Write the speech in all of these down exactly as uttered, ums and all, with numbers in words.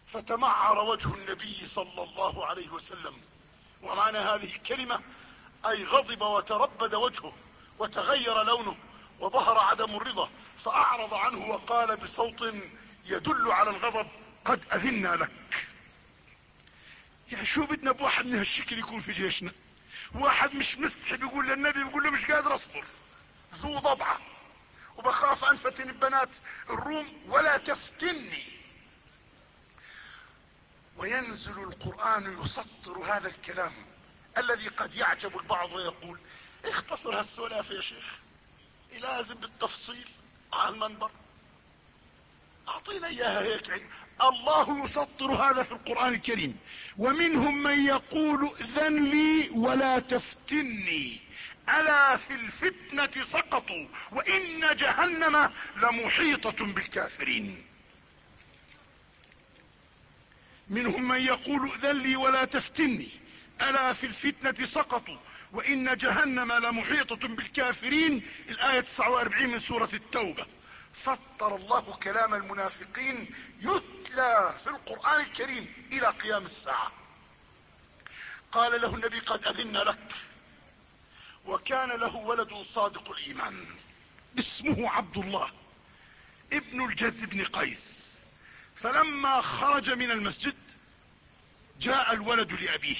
فتمعر وجه النبي صلى الله عليه وسلم. ومعنى هذه الكلمة اي غضب وتربد وجهه وتغير لونه وظهر عدم الرضا، فاعرض عنه وقال بصوت يدل على الغضب: قد اذنا لك. يعني شو بدنا بواحد من هالشكل يكون في جيشنا؟ واحد مش مستحي بيقول للنبي، بيقول له مش قادر اصبر، ذو ضبعة، وبخاف انفتن ببنات الروم ولا تفتني. وينزل القرآن يسطر هذا الكلام الذي قد يعجب البعض ويقول: اختصر هالسلافة يا شيخ، لازم بالتفصيل على المنبر، اعطينا اياها هيك يعني. الله يسطر هذا في القرآن الكريم: ومنهم من يقول ائذن لي ولا تفتني الا في الفتنة سقطوا وان جهنم لمحيطة بالكافرين. منهم من يقول ائذن لي ولا تفتني الا في الفتنة سقطوا وان جهنم لمحيطة بالكافرين. الآية تسعة واربعين من سورة التوبة. سطر الله كلام المنافقين يتلى في القرآن الكريم الى قيام الساعة. قال له النبي: قد اذن لك. وكان له ولد صادق الايمان اسمه عبد الله ابن الجد بن قيس. فلما خرج من المسجد جاء الولد لأبيه: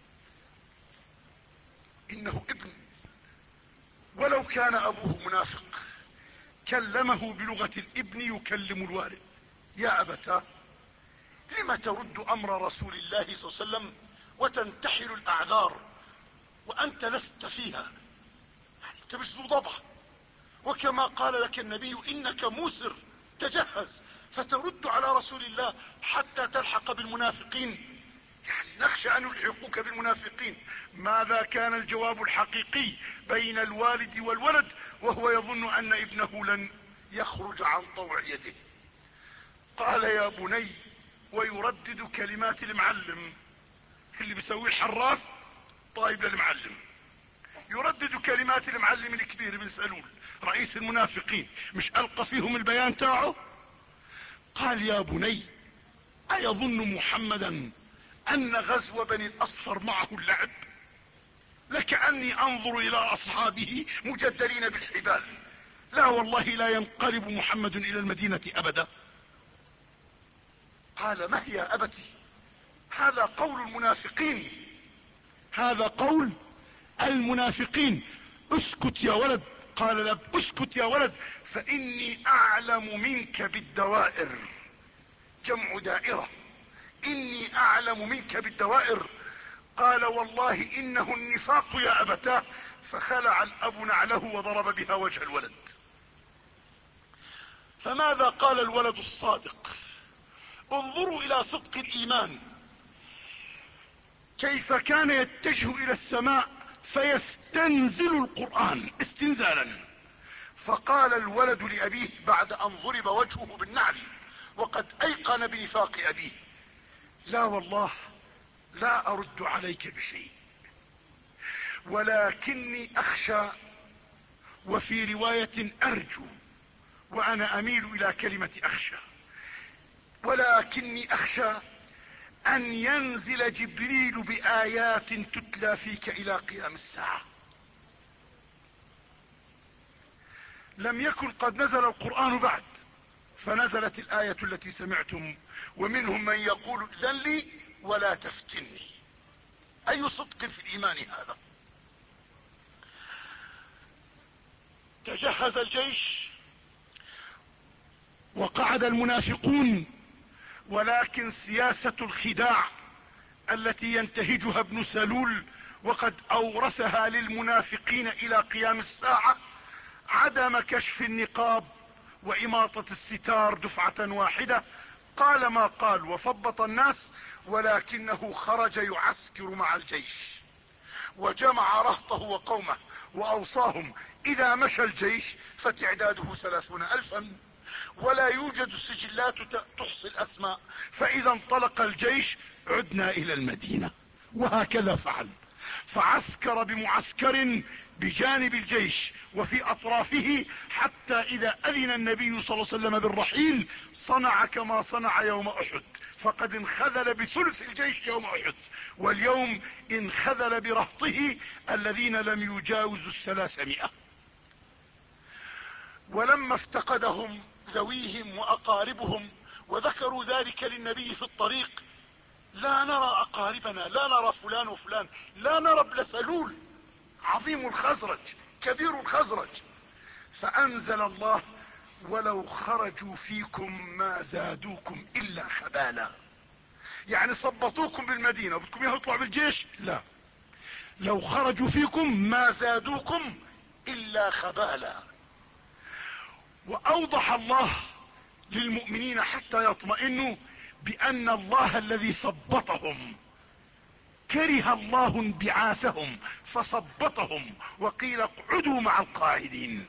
انه ابن، ولو كان ابوه منافق كلمه بلغة الابن يكلم الوالد: يا ابتاه، لم ترد امر رسول الله صلى الله عليه وسلم وتنتحل الاعذار وانت لست فيها؟ يعني انت مش ذو ضبع، وكما قال لك النبي انك موسر، تجهز فترد على رسول الله حتى تلحق بالمنافقين، يعني نخشى ان يلحقوك بالمنافقين. ماذا كان الجواب الحقيقي بين الوالد والولد وهو يظن ان ابنه لن يخرج عن طوع يده؟ قال: يا بني، ويردد كلمات المعلم اللي بيسويه الحراف طيب للمعلم، يردد كلمات المعلم الكبير بن سلول رئيس المنافقين، مش القى فيهم البيان تاعه؟ قال: يا بني، ايظن محمدا ان غزو بني الاصفر معه اللعب؟ لكأني انظر الى اصحابه مجدلين بالحبال. لا والله لا ينقلب محمد الى المدينة ابدا. قال: ما هي يا ابتي؟ هذا قول المنافقين، هذا قول المنافقين. اسكت يا ولد. قال: لا، اسكت يا ولد، فاني اعلم منك بالدوائر. جمع دائرة. اني اعلم منك بالدوائر. قال: والله انه النفاق يا ابتاه. فخلع الاب نعله وضرب بها وجه الولد. فماذا قال الولد الصادق؟ انظروا الى صدق الايمان، كيف كان يتجه الى السماء فيستنزل القرآن استنزالا. فقال الولد لابيه بعد ان ضرب وجهه بالنعل وقد ايقن بنفاق ابيه: لا والله لا ارد عليك بشيء، ولكني اخشى، وفي رواية ارجو، وانا اميل الى كلمة اخشى، ولكني اخشى ان ينزل جبريل بايات تتلى فيك الى قيام الساعة. لم يكن قد نزل القرآن بعد، فنزلت الآية التي سمعتم: ومنهم من يقول ائذن لي ولا تفتني. اي صدق في الايمان هذا! تجهز الجيش وقعد المنافقون، ولكن سياسة الخداع التي ينتهجها ابن سلول وقد اورثها للمنافقين الى قيام الساعة عدم كشف النقاب واماطة الستار دفعة واحدة. قال ما قال وثبط الناس، ولكنه خرج يعسكر مع الجيش وجمع رهطه وقومه واوصاهم: اذا مشى الجيش فتعداده ثلاثون الفا، ولا يوجد سجلات تحصي الاسماء، فاذا انطلق الجيش عدنا الى المدينة. وهكذا فعل. فعسكر بمعسكر بجانب الجيش وفي اطرافه، حتى اذا اذن النبي صلى الله عليه وسلم بالرحيل صنع كما صنع يوم احد، فقد انخذل بثلث الجيش يوم احد، واليوم انخذل برهطه الذين لم يجاوزوا الثلاثمائة. ولما افتقدهم ذويهم واقاربهم وذكروا ذلك للنبي في الطريق: لا نرى اقاربنا، لا نرى فلان وفلان، لا نرى ابن سلول عظيم الخزرج كبير الخزرج. فانزل الله: ولو خرجوا فيكم ما زادوكم الا خبالا. يعني صبطوكم بالمدينة بدكم يطلعوا بالجيش؟ لا، لو خرجوا فيكم ما زادوكم الا خبالا. واوضح الله للمؤمنين حتى يطمئنوا بان الله الذي ثبطهم، كره الله انبعاثهم فثبطهم وقيل اقعدوا مع القاعدين.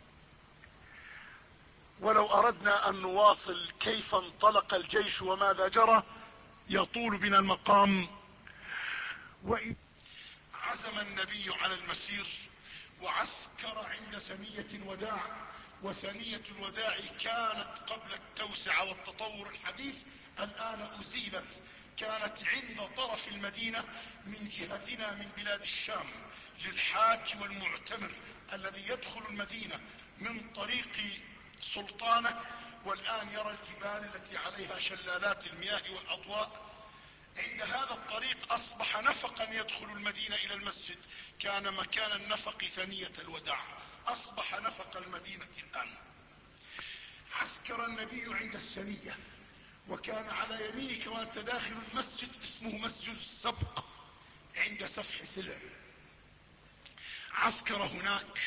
ولو اردنا ان نواصل كيف انطلق الجيش وماذا جرى يطول بنا المقام. وإذ عزم النبي على المسير وعسكر عند ثنية الوداع، وثنية الوداع كانت قبل التوسعة والتطور الحديث، الآن أزيلت، كانت عند طرف المدينة من جهتنا من بلاد الشام للحاج والمعتمر الذي يدخل المدينة من طريق سلطانة، والآن يرى الجبال التي عليها شلالات المياه والأضواء. عند هذا الطريق أصبح نفقا يدخل المدينة إلى المسجد، كان مكان النفق ثنية الوداع، أصبح نفق المدينة الآن. عسكر النبي عند الثنية، وكان على يمينك وانت داخل المسجد اسمه مسجد السبق عند سفح سلع. عسكر هناك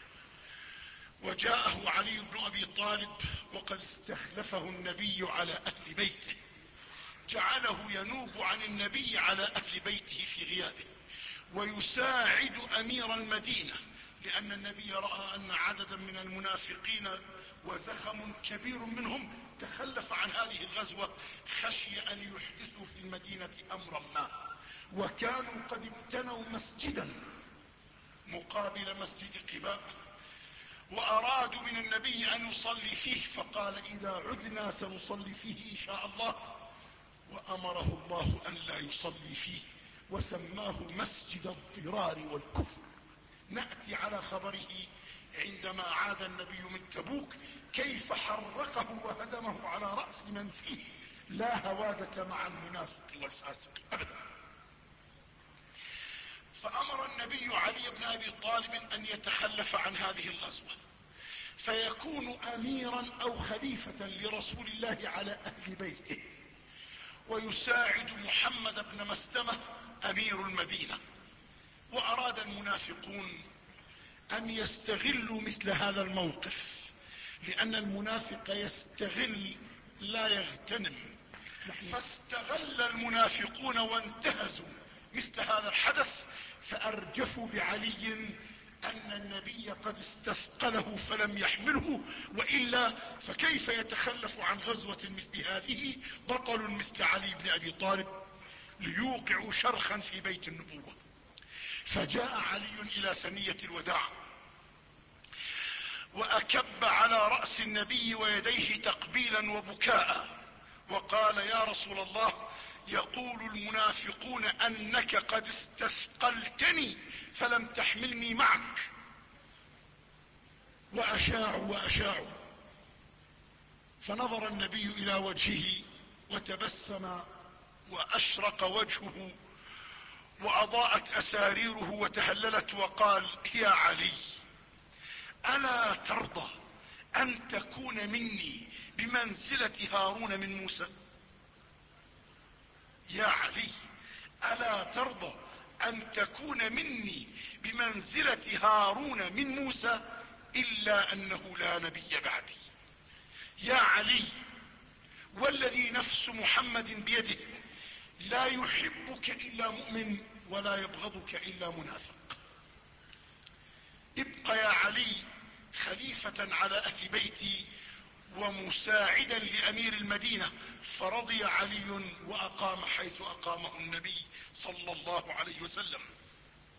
وجاءه علي بن ابي طالب وقد استخلفه النبي على اهل بيته، جعله ينوب عن النبي على اهل بيته في غيابه ويساعد امير المدينة، لان النبي رأى ان عددا من المنافقين وزخم كبير منهم تخلف عن هذه الغزوة، خشي ان يحدثوا في المدينة امرا ما. وكانوا قد ابتنوا مسجدا مقابل مسجد قباء وارادوا من النبي ان يصلي فيه، فقال: اذا عدنا سنصلي فيه ان شاء الله. وامره الله ان لا يصلي فيه وسماه مسجد الضرار والكفر. نأتي على خبره عندما عاد النبي من تبوك كيف حرقه وهدمه على رأس من فيه. لا هوادة مع المنافق والفاسق ابدا. فامر النبي علي بن ابي طالب ان يتخلف عن هذه الغزوة فيكون اميرا او خليفة لرسول الله على اهل بيته، ويساعد محمد بن مسلمة امير المدينة. واراد المنافقون ان يستغلوا مثل هذا الموقف، لان المنافق يستغل لا يغتنم، فاستغل المنافقون وانتهزوا مثل هذا الحدث، فارجفوا بعلي ان النبي قد استثقله فلم يحمله، والا فكيف يتخلف عن غزوة مثل هذه بطل مثل علي بن ابي طالب ليوقعوا شرخا في بيت النبوة. فجاء علي الى ثنية الوداع واكب على رأس النبي ويديه تقبيلا وبكاء، وقال: يا رسول الله، يقول المنافقون انك قد استثقلتني فلم تحملني معك. واشاعوا واشاعوا. فنظر النبي الى وجهه وتبسم واشرق وجهه واضاءت اساريره وتهللت وقال: يا علي، الا ترضى ان تكون مني بمنزلة هارون من موسى؟ يا علي، الا ترضى ان تكون مني بمنزلة هارون من موسى؟ الا انه لا نبي بعدي. يا علي، والذي نفس محمد بيده لا يحبك الا مؤمن ولا يبغضك الا منافق. ابق يا علي خليفة على اهل بيتي ومساعدا لامير المدينة. فرضي علي واقام حيث اقامه النبي صلى الله عليه وسلم.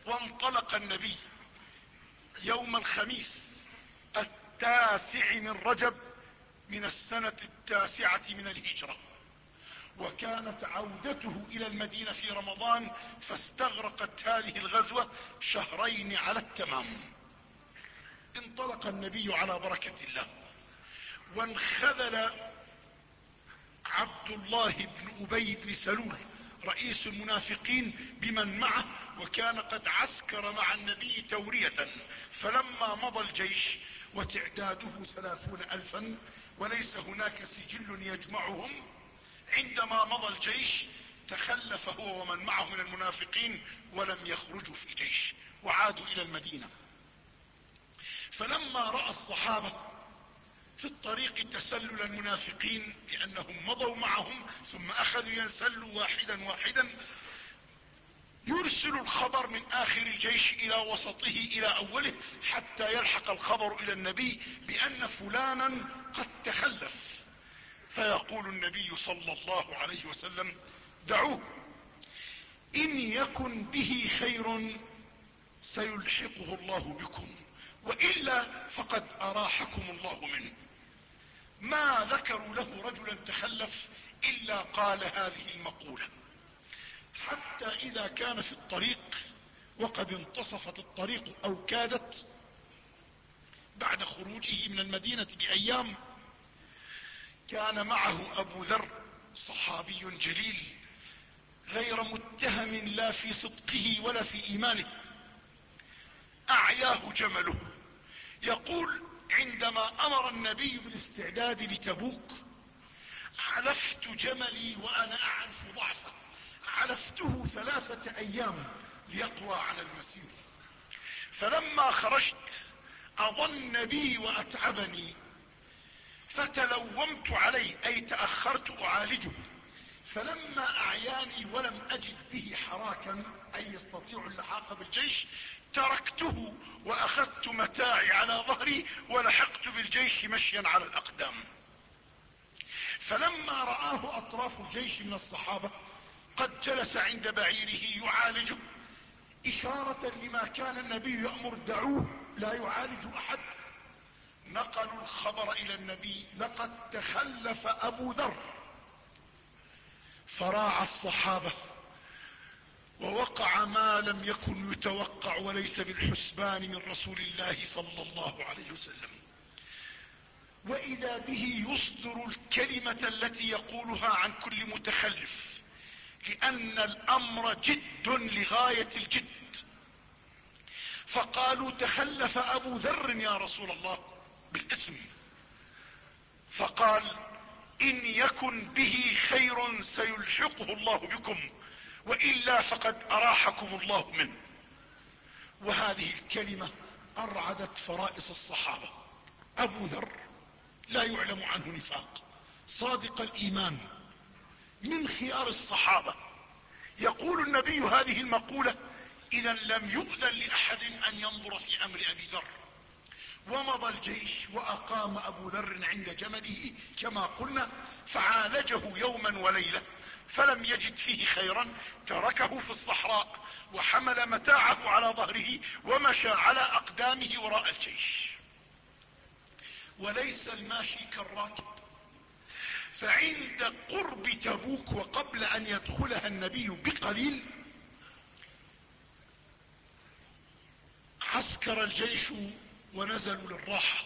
وانطلق النبي يوم الخميس التاسع من رجب من السنة التاسعة من الهجرة، وكانت عودته الى المدينة في رمضان، فاستغرقت هذه الغزوة شهرين على التمام. انطلق النبي على بركة الله، وانخذل عبد الله بن أبي بن سلول رئيس المنافقين بمن معه، وكان قد عسكر مع النبي تورية. فلما مضى الجيش وتعداده ثلاثون ألفا وليس هناك سجل يجمعهم، عندما مضى الجيش تخلف هو ومن معه من المنافقين ولم يخرجوا في الجيش وعادوا إلى المدينة. فلما رأى الصحابة في الطريق تسلل المنافقين لأنهم مضوا معهم ثم أخذوا ينسلوا واحدا واحدا، يرسل الخبر من آخر الجيش إلى وسطه إلى أوله حتى يلحق الخبر إلى النبي بأن فلانا قد تخلف، فيقول النبي صلى الله عليه وسلم: دعوه، إن يكن به خير سيلحقه الله بكم، وإلا فقد أراحكم الله منه. ما ذكروا له رجلا تخلف إلا قال هذه المقولة، حتى إذا كان في الطريق وقد انتصفت الطريق أو كادت بعد خروجه من المدينة بأيام، كان معه أبو ذر صحابي جليل غير متهم لا في صدقه ولا في إيمانه، أعياه جمله. يقول: عندما أمر النبي بالاستعداد لتبوك علفت جملي وأنا أعرف ضعفه، علفته ثلاثة أيام ليقوى على المسير، فلما خرجت أضن بي وأتعبني فتلومت عليه، أي تأخرت أعالجه، فلما أعياني ولم أجد به حراكا أي يستطيع اللحاق بالجيش تركته وأخذت متاعي على ظهري ولحقت بالجيش مشيا على الأقدام. فلما رآه أطراف الجيش من الصحابة قد جلس عند بعيره يعالجه، إشارة لما كان النبي يأمر: دعوه لا يعالج أحد، نقلوا الخبر إلى النبي: لقد تخلف أبو ذر. فراع الصحابة ووقع ما لم يكن يتوقع وليس بالحسبان من رسول الله صلى الله عليه وسلم، وإذا به يصدر الكلمة التي يقولها عن كل متخلف، لأن الأمر جد لغاية الجد. فقالوا: تخلف أبو ذر يا رسول الله بالاسم. فقال: إن يكن به خير سيلحقه الله بكم، وإلا فقد أراحكم الله منه. وهذه الكلمة أرعدت فرائص الصحابة. أبو ذر لا يعلم عنه نفاق، صادق الإيمان، من خيار الصحابة، يقول النبي هذه المقولة: إذا لم يؤذن لأحد أن ينظر في أمر أبي ذر. ومضى الجيش وأقام أبو ذر عند جمله كما قلنا، فعالجه يوما وليلة، فلم يجد فيه خيرا، تركه في الصحراء وحمل متاعه على ظهره ومشى على أقدامه وراء الجيش. وليس الماشي كالراكب. فعند قرب تبوك وقبل أن يدخلها النبي بقليل عسكر الجيش ونزلوا للراحة،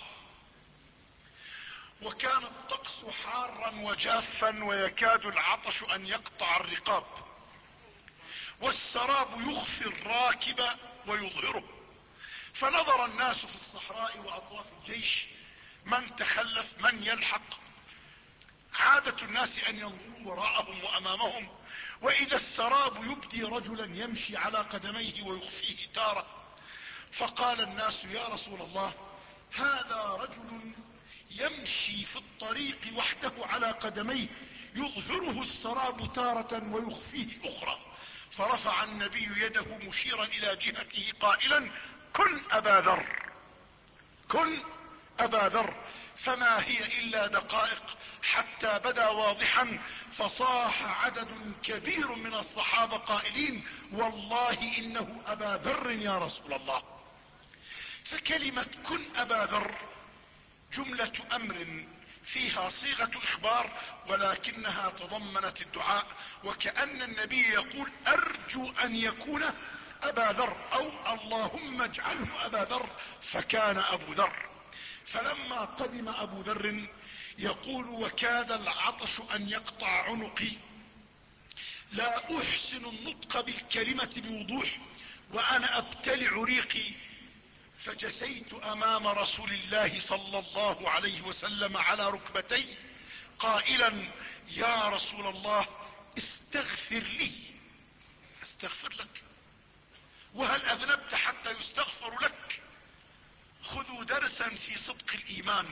وكان الطقس حارا وجافا ويكاد العطش أن يقطع الرقاب، والسراب يخفي الراكب ويظهره. فنظر الناس في الصحراء وأطراف الجيش من تخلف من يلحق. عادة الناس أن ينظروا وراءهم وأمامهم، وإذا السراب يبدي رجلا يمشي على قدميه ويخفيه تارة. فقال الناس: يا رسول الله، هذا رجل يمشي في الطريق وحده على قدميه، يظهره السراب تارة ويخفيه أخرى. فرفع النبي يده مشيرا إلى جهته قائلا: كن أبا ذر، كن أبا ذر. فما هي الا دقائق حتى بدا واضحا، فصاح عدد كبير من الصحابة قائلين: والله انه ابا ذر يا رسول الله. فكلمة كن ابا ذر جملة امر فيها صيغة اخبار، ولكنها تضمنت الدعاء، وكأن النبي يقول: ارجو ان يكون ابا ذر، او اللهم اجعله ابا ذر. فكان ابو ذر. فلما قدم ابو ذر يقول: وكاد العطش ان يقطع عنقي، لا احسن النطق بالكلمة بوضوح وانا ابتلع ريقي، فجثيت امام رسول الله صلى الله عليه وسلم على ركبتي قائلا: يا رسول الله استغفر لي. استغفر لك؟ وهل اذنبت حتى يستغفر لك؟ خذوا درسا في صدق الايمان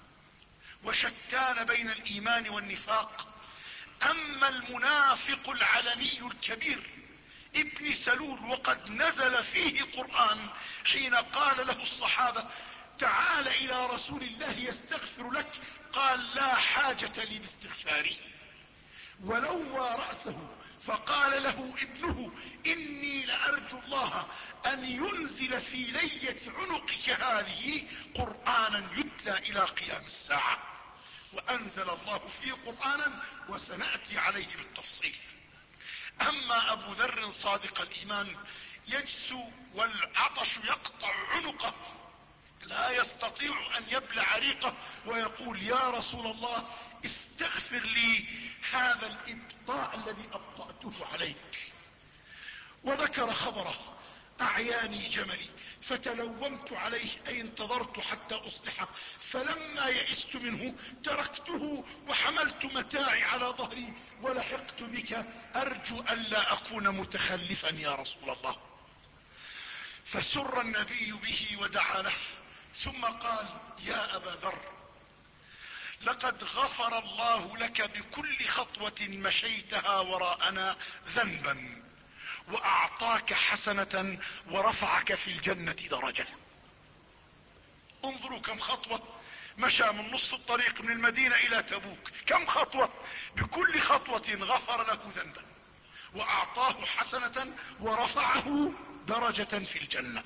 وشتان بين الايمان والنفاق. اما المنافق العلني الكبير ابن سلول، وقد نزل فيه قرآن حين قال له الصحابة: تعال الى رسول الله يستغفر لك، قال: لا حاجة لي باستغفاره. ولوى رأسه فقال له ابنه: اني لارجو الله ان ينزل في لية عنقك هذه قرآنا يتلى الى قيام الساعة. وانزل الله فيه قرآنا وسنأتي عليه بالتفصيل. اما ابو ذر صادق الايمان يجسو والعطش يقطع عنقه، لا يستطيع ان يبلع ريقه، ويقول: يا رسول الله استغفر لي هذا الابطاء الذي ابطأته عليك. وذكر خبره: اعياني جملي فتلومت عليه، اي انتظرت حتى اصبح، فلما يئست منه تركته وحملت متاعي على ظهري ولحقت بك، ارجو ان لا اكون متخلفا يا رسول الله. فسر النبي به ودعا له، ثم قال: يا ابا ذر، لقد غفر الله لك بكل خطوة مشيتها وراءنا ذنبا، واعطاك حسنة ورفعك في الجنة درجة. انظروا كم خطوة مشى من نص الطريق من المدينة الى تبوك، كم خطوة؟ بكل خطوة غفر له ذنبا واعطاه حسنة ورفعه درجة في الجنة.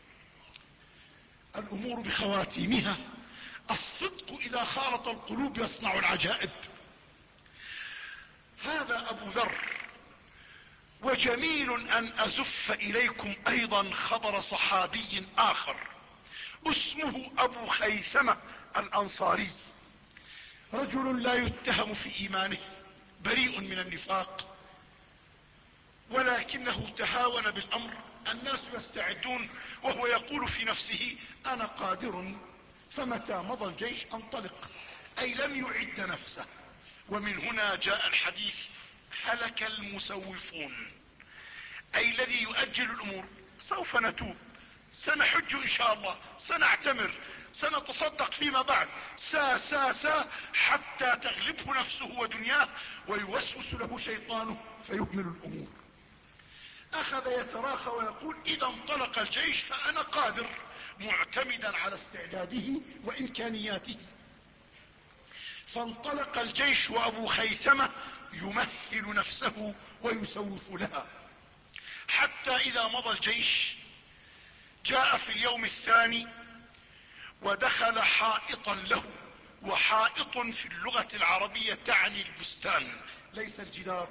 الامور بخواتيمها. الصدق اذا خالط القلوب يصنع العجائب. هذا ابو ذر. وجميل ان ازف اليكم ايضا خبر صحابي اخر اسمه ابو خيثمة الانصاري، رجل لا يتهم في ايمانه، بريء من النفاق، ولكنه تهاون بالامر. الناس يستعدون وهو يقول في نفسه: انا قادر، فمتى مضى الجيش انطلق، اي لم يعد نفسه. ومن هنا جاء الحديث: هلك المسوفون، اي الذي يؤجل الامور. سوف نتوب، سنحج ان شاء الله، سنعتمر، سنتصدق فيما بعد، سا سا سا حتى تغلبه نفسه ودنياه ويوسوس له شيطانه فيهمل الامور. اخذ يتراخى ويقول: اذا انطلق الجيش فانا قادر، معتمدا على استعداده وامكانياته. فانطلق الجيش وابو خيثمة يمهل نفسه ويسوف لها، حتى اذا مضى الجيش جاء في اليوم الثاني ودخل حائطا له. وحائط في اللغة العربية تعني البستان ليس الجدار.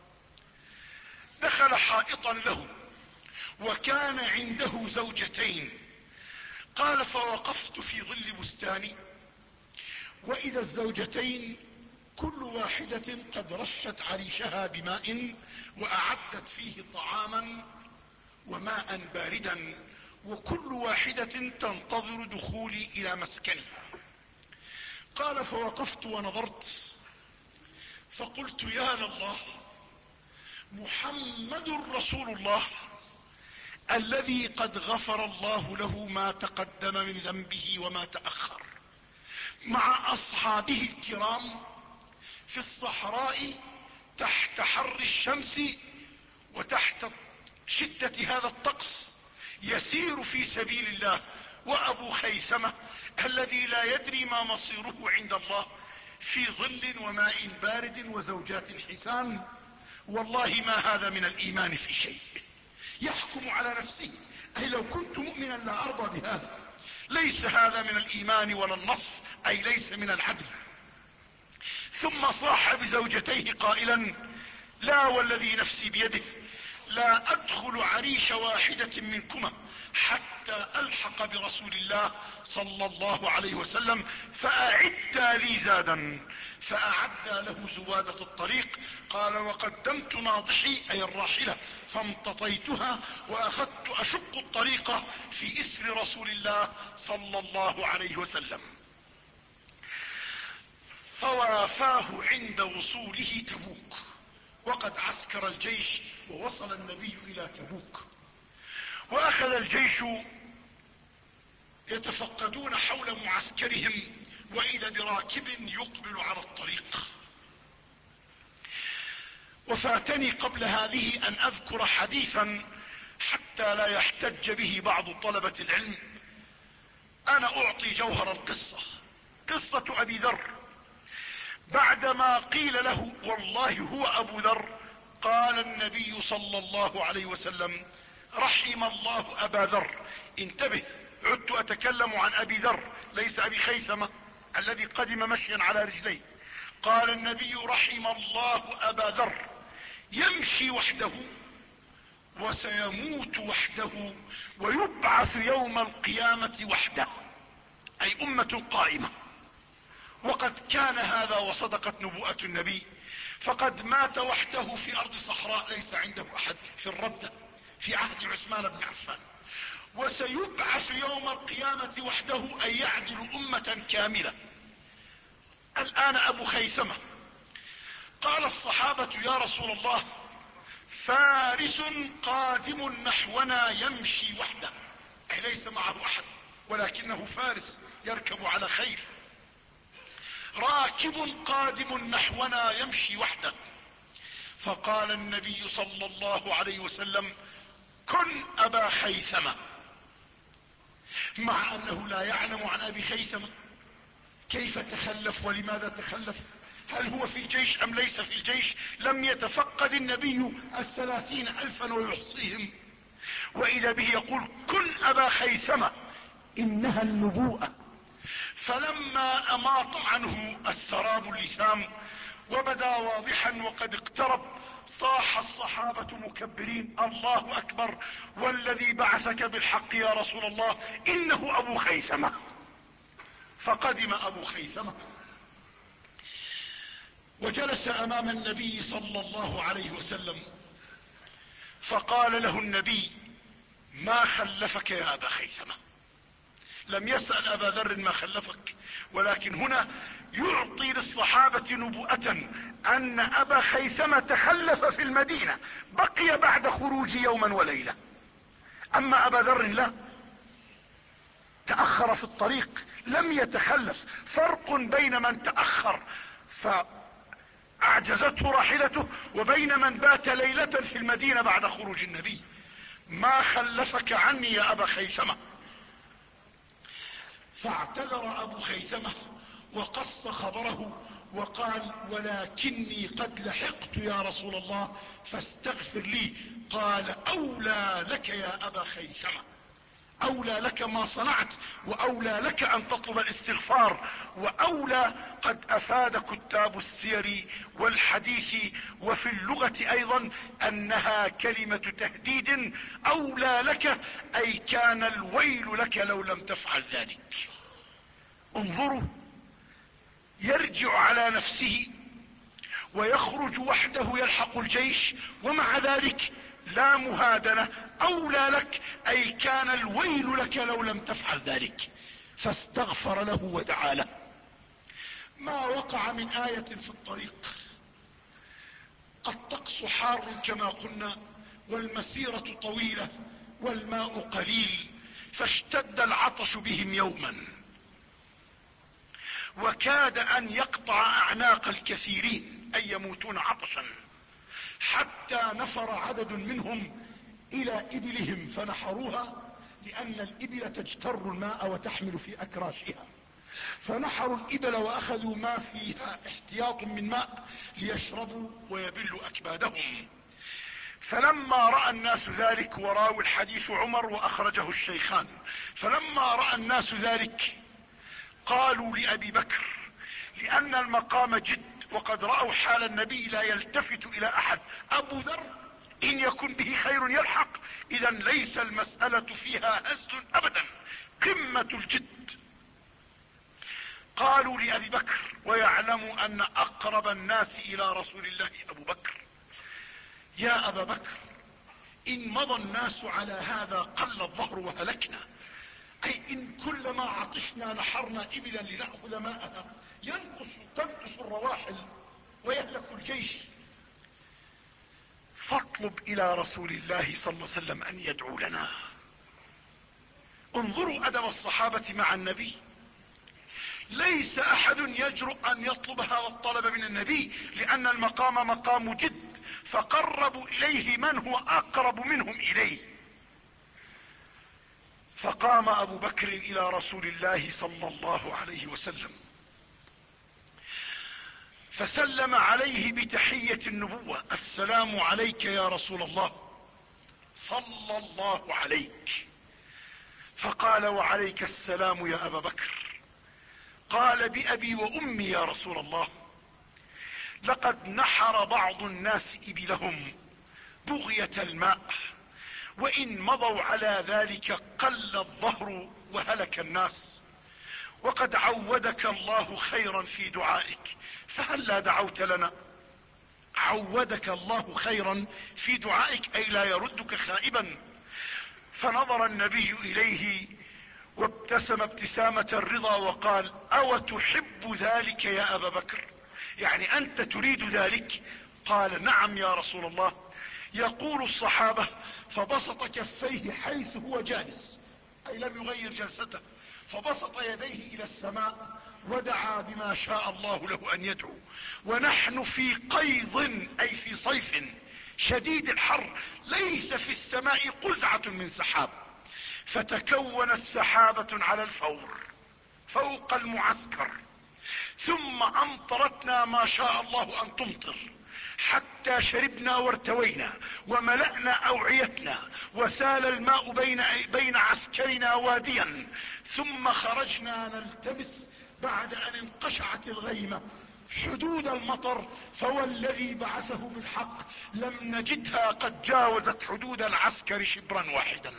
دخل حائطا له وكان عنده زوجتين. قال: فوقفت في ظل بستاني واذا الزوجتين كل واحدة قد رشت عريشها بماء واعدت فيه طعاما وماء باردا، وكل واحدة تنتظر دخولي الى مسكنها. قال: فوقفت ونظرت فقلت: يا لله، محمد رسول الله الذي قد غفر الله له ما تقدم من ذنبه وما تأخر، مع اصحابه الكرام في الصحراء تحت حر الشمس وتحت شدة هذا الطقس، يسير في سبيل الله وابو خيثمة الذي لا يدري ما مصيره عند الله في ظل وماء بارد وزوجات حسان، والله ما هذا من الايمان في شيء. يحكم على نفسه، اي لو كنت مؤمنا لا ارضى بهذا. ليس هذا من الايمان ولا النصر، اي ليس من العدل. ثم صاح بزوجتيه قائلا: لا والذي نفسي بيده لا ادخل عريش واحدة منكما حتى الحق برسول الله صلى الله عليه وسلم فاعدا لي زادا. فاعدا له زوادة الطريق. قال: وقدمت ناضحي اي الراحلة فامتطيتها واخذت اشق الطريق في اثر رسول الله صلى الله عليه وسلم. فوافاه عند وصوله تبوك، وقد عسكر الجيش ووصل النبي الى تبوك، واخذ الجيش يتفقدون حول معسكرهم، واذا براكب يقبل على الطريق. وفاتني قبل هذه ان اذكر حديثا حتى لا يحتج به بعض طلبة العلم. انا اعطي جوهر القصة، قصة ابي ذر. بعدما قيل له والله هو ابو ذر، قال النبي صلى الله عليه وسلم: رحم الله ابا ذر. انتبه، عدت اتكلم عن ابي ذر ليس ابي خيثمة الذي قدم مشيا على رجليه. قال النبي: رحم الله ابا ذر يمشي وحده وسيموت وحده ويبعث يوم القيامة وحده، اي امة قائمة. وقد كان هذا وصدقت نبوءة النبي، فقد مات وحده في ارض صحراء ليس عنده احد في الربدة في عهد عثمان بن عفان، وسيبعث يوم القيامة وحده اي يعدل امة كاملة. الان ابو خيثمة قال الصحابة: يا رسول الله، فارس قادم نحونا يمشي وحده، اي ليس معه احد ولكنه فارس يركب على خيل. راكب قادم نحونا يمشي وحده. فقال النبي صلى الله عليه وسلم: كن ابا خيثمة. مع انه لا يعلم عن ابي خيثمة كيف تخلف ولماذا تخلف، هل هو في الجيش ام ليس في الجيش. لم يتفقد النبي الثلاثين الفا ويحصيهم، واذا به يقول: كن ابا خيثمة، انها النبوءة. فلما اماط عنه السراب اللثام وبدا واضحا وقد اقترب، صاح الصحابة مكبرين: الله اكبر، والذي بعثك بالحق يا رسول الله انه ابو خيثمة. فقدم ابو خيثمة وجلس امام النبي صلى الله عليه وسلم، فقال له النبي: ما خلفك يا ابا خيثمة. لم يسأل ابا ذر ما خلفك، ولكن هنا يعطي للصحابة نبوءة ان ابا خيثمة تخلف في المدينة، بقي بعد خروج يوما وليلة. اما ابا ذر لا، تأخر في الطريق لم يتخلف. فرق بين من تأخر فاعجزته راحلته وبين من بات ليلة في المدينة بعد خروج النبي. ما خلفك عني يا ابا خيثمة. فاعتذر ابو خيثمة وقص خبره وقال: ولكني قد لحقت يا رسول الله فاستغفر لي. قال: اولى لك يا ابا خيثمة، اولى لك ما صنعت، واولى لك ان تطلب الاستغفار، واولى قد افاد كتاب السير والحديث وفي اللغة ايضا انها كلمة تهديد. اولى لك اي كان الويل لك لو لم تفعل ذلك. انظروا، يرجع على نفسه ويخرج وحده يلحق الجيش، ومع ذلك لا مهادنة. اولى لك اي كان الويل لك لو لم تفعل ذلك. فاستغفر له ودعا له. ما وقع من آية في الطريق. الطقس حار كما قلنا، والمسيرة طويلة، والماء قليل، فاشتد العطش بهم يوما، وكاد ان يقطع اعناق الكثيرين اي يموتون عطشا، حتى نفر عدد منهم الى ابلهم فنحروها لأن الإبل تجتر الماء وتحمل في أكراشها، فنحروا الإبل وأخذوا ما فيها احتياط من ماء ليشربوا ويبلوا أكبادهم. فلما رأى الناس ذلك، وراوي الحديث عمر وأخرجه الشيخان، فلما رأى الناس ذلك قالوا لأبي بكر، لأن المقام جد وقد رأوا حال النبي لا يلتفت إلى أحد، أبو ذر إن يكن به خير يلحق، إذا ليس المسألة فيها هزل أبدا، قمة الجد. قالوا لأبي بكر، ويعلموا أن أقرب الناس إلى رسول الله أبو بكر، يا أبا بكر إن مضى الناس على هذا قل الظهر وهلكنا، أي إن كلما عطشنا نحرنا إبلا لنأخذ ماءها ينقص تنقص الرواحل ويهلك الجيش، فاطلب إلى رسول الله صلى الله عليه وسلم أن يدعو لنا. انظروا أدب الصحابة مع النبي، ليس أحد يجرؤ أن يطلب هذا الطلب من النبي، لأن المقام مقام جد، فقربوا إليه من هو أقرب منهم إليه. فقام أبو بكر إلى رسول الله صلى الله عليه وسلم فسلم عليه بتحية النبوة، السلام عليك يا رسول الله صلى الله عليك. فقال وعليك السلام يا أبا بكر. قال بأبي وأمي يا رسول الله، لقد نحر بعض الناس إبلهم بغية الماء، وإن مضوا على ذلك قل الظهر وهلك الناس، وقد عودك الله خيرا في دعائك، فهل لا دعوت لنا؟ عودك الله خيرا في دعائك، أي لا يردك خائبا. فنظر النبي إليه وابتسم ابتسامة الرضا وقال أو تحب ذلك يا أبا بكر؟ يعني أنت تريد ذلك؟ قال نعم يا رسول الله. يقول الصحابة فبسط كفيه حيث هو جالس، أي لم يغير جلسته، فبسط يديه إلى السماء ودعا بما شاء الله له أن يدعو، ونحن في قيض أي في صيف شديد الحر، ليس في السماء قزعة من سحاب، فتكونت سحابة على الفور فوق المعسكر، ثم أمطرتنا ما شاء الله أن تمطر، حتى شربنا وارتوينا وملأنا أوعيتنا، وسال الماء بين, بين عسكرنا واديا، ثم خرجنا نلتمس بعد أن انقشعت الغيمة حدود المطر، فوالذي بعثه بالحق لم نجدها قد جاوزت حدود العسكر شبرا واحدا.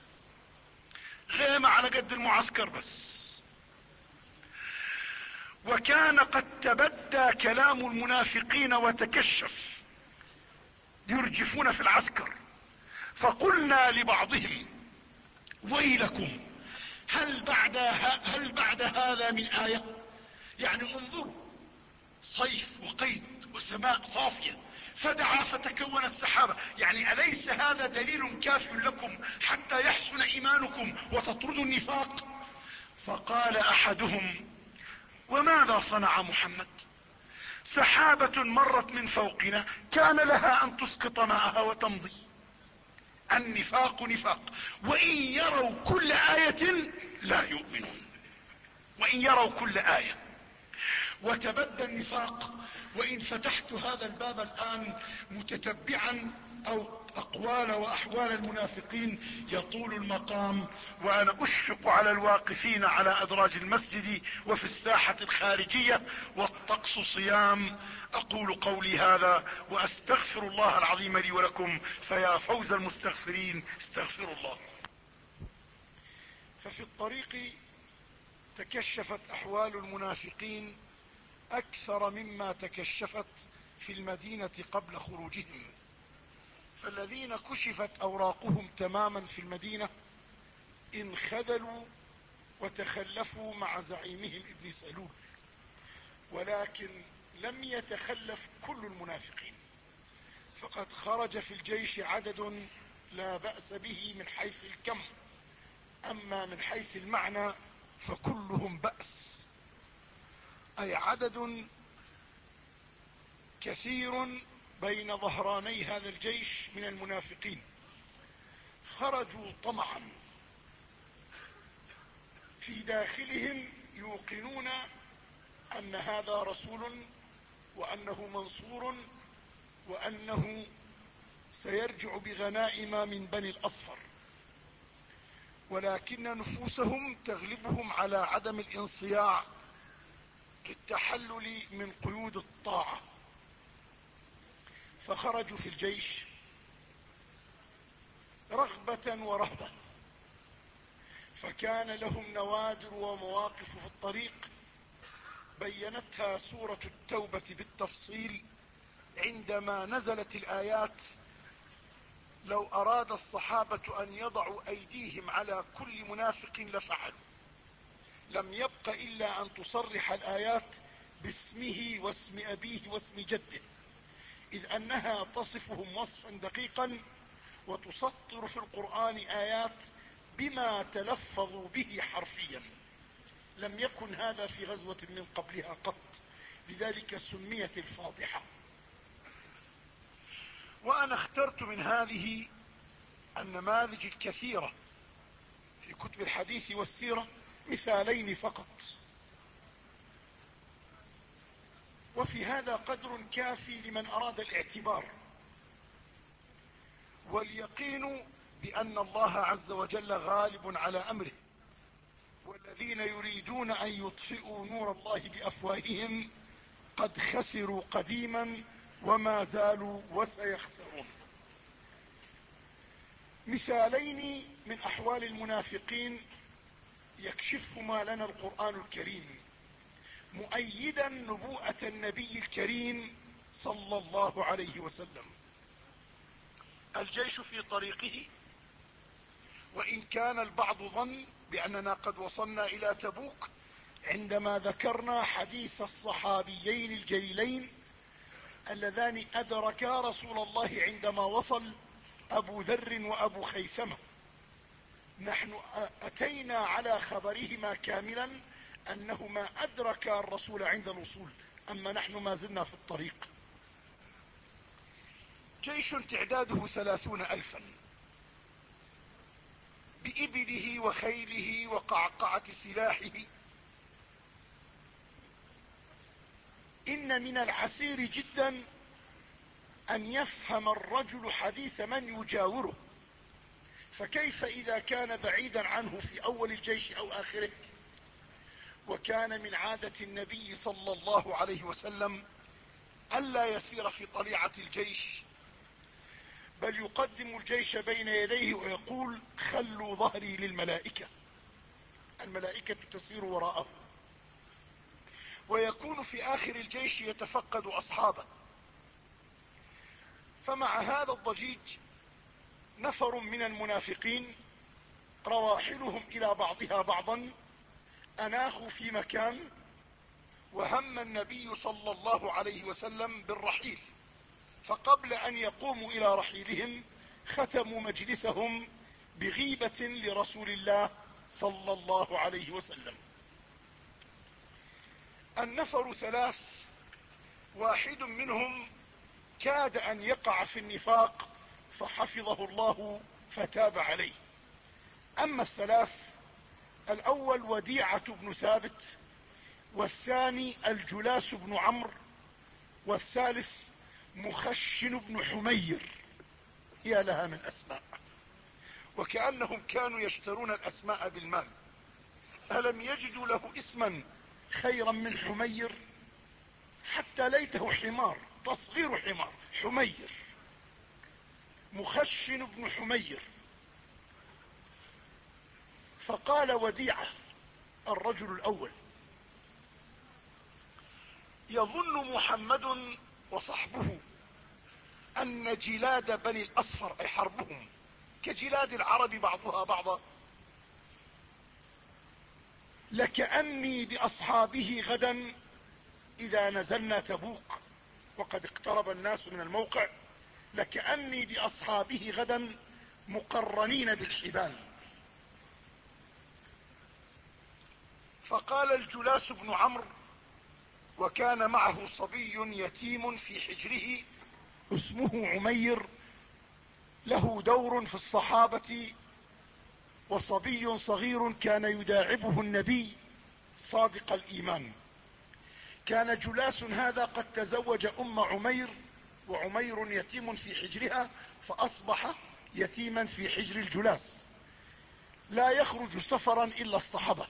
غيمة على قد المعسكر بس. وكان قد تبدى كلام المنافقين وتكشف، يرجفون في العسكر، فقلنا لبعضهم ويلكم هل بعد, هل بعد هذا من آية؟ يعني انظروا، صيف وقيد وسماء صافية، فدعا فتكونت سحابة، يعني أليس هذا دليل كاف لكم حتى يحسن إيمانكم وتطردوا النفاق؟ فقال أحدهم وماذا صنع محمد؟ سحابة مرت من فوقنا كان لها أن تسقط ماءها وتمضي. النفاق نفاق، وإن يروا كل آية لا يؤمنون، وإن يروا كل آية. وتبدى النفاق، وإن فتحت هذا الباب الآن متتبعا أو أقوال وأحوال المنافقين يطول المقام، وأنا أشفق على الواقفين على أدراج المسجد وفي الساحة الخارجية، والطقس صيام. أقول قولي هذا وأستغفر الله العظيم لي ولكم، فيا فوز المستغفرين استغفروا الله. ففي الطريق تكشفت أحوال المنافقين أكثر مما تكشفت في المدينة قبل خروجهم، فالذين كشفت أوراقهم تماما في المدينة انخذلوا وتخلفوا مع زعيمهم ابن سلول، ولكن لم يتخلف كل المنافقين، فقد خرج في الجيش عدد لا بأس به من حيث الكم، أما من حيث المعنى فكلهم بأس، أي عدد كثير بين ظهراني هذا الجيش من المنافقين خرجوا طمعا في داخلهم يوقنون أن هذا رسول وأنه منصور وأنه سيرجع بغنائم من بني الأصفر، ولكن نفوسهم تغلبهم على عدم الانصياع كالتحلل من قيود الطاعة، فخرجوا في الجيش رغبة ورهبة. فكان لهم نوادر ومواقف في الطريق بينتها سورة التوبة بالتفصيل عندما نزلت الآيات: لو أراد الصحابة أن يضعوا أيديهم على كل منافق لفعلوا، لم يبق إلا أن تصرح الآيات باسمه واسم أبيه واسم جده، إذ أنها تصفهم وصفا دقيقا وتسطر في القرآن آيات بما تلفظوا به حرفيا. لم يكن هذا في غزوة من قبلها قط، لذلك سميت الفاضحة. وأنا اخترت من هذه النماذج الكثيرة في كتب الحديث والسيرة مثالين فقط، وفي هذا قدر كافي لمن أراد الاعتبار واليقين بأن الله عز وجل غالب على أمره، والذين يريدون أن يطفئوا نور الله بأفواههم قد خسروا قديما وما زالوا وسيخسرون. مثالين من أحوال المنافقين يكشفهما لنا القرآن الكريم مؤيدا نبوءة النبي الكريم صلى الله عليه وسلم. الجيش في طريقه، وإن كان البعض ظن بأننا قد وصلنا إلى تبوك عندما ذكرنا حديث الصحابيين الجليلين اللذان أدركا رسول الله عندما وصل أبو ذر وأبو خيثمة. نحن أتينا على خبرهما كاملا أنهما أدركا الرسول عند الوصول، أما نحن ما زلنا في الطريق. جيش تعداده ثلاثون ألفا بإبله وخيله وقعقعة سلاحه. إن من العسير جدا أن يفهم الرجل حديث من يجاوره، فكيف إذا كان بعيدا عنه في أول الجيش أو آخره؟ وكان من عادة النبي صلى الله عليه وسلم ألا يسير في طليعة الجيش، بل يقدم الجيش بين يديه ويقول: خلوا ظهري للملائكة. الملائكة تسير وراءه، ويكون في آخر الجيش يتفقد أصحابه. فمع هذا الضجيج نفر من المنافقين رواحلهم إلى بعضها بعضا أناخوا في مكان، وهم النبي صلى الله عليه وسلم بالرحيل، فقبل أن يقوموا إلى رحيلهم ختموا مجلسهم بغيبة لرسول الله صلى الله عليه وسلم. النفر ثلاث، واحد منهم كاد أن يقع في النفاق فحفظه الله فتاب عليه. أما الثلاث، الأول وديعة بن ثابت، والثاني الجلاس بن عمرو، والثالث مخشن بن حمير. يا لها من أسماء، وكأنهم كانوا يشترون الأسماء بالمال. ألم يجدوا له اسما خيرا من حمير؟ حتى ليته حمار، تصغير حمار، حمير، مخشن بن حمير. فقال وديعة الرجل الأول: يظن محمد وصحبه أن جلاد بني الأصفر أي حربهم كجلاد العرب بعضها بعضا، لكأني بأصحابه غدا إذا نزلنا تبوك وقد اقترب الناس من الموقع، لكأني بأصحابه غدا مقرنين بالحبال. فقال الجلاس بن عمرو، وكان معه صبي يتيم في حجره اسمه عمير، له دور في الصحابة وصبي صغير كان يداعبه النبي صادق الإيمان. كان جلاس هذا قد تزوج أم عمير، وعمير يتيم في حجرها، فأصبح يتيما في حجر الجلاس، لا يخرج سفرا إلا اصطحبه.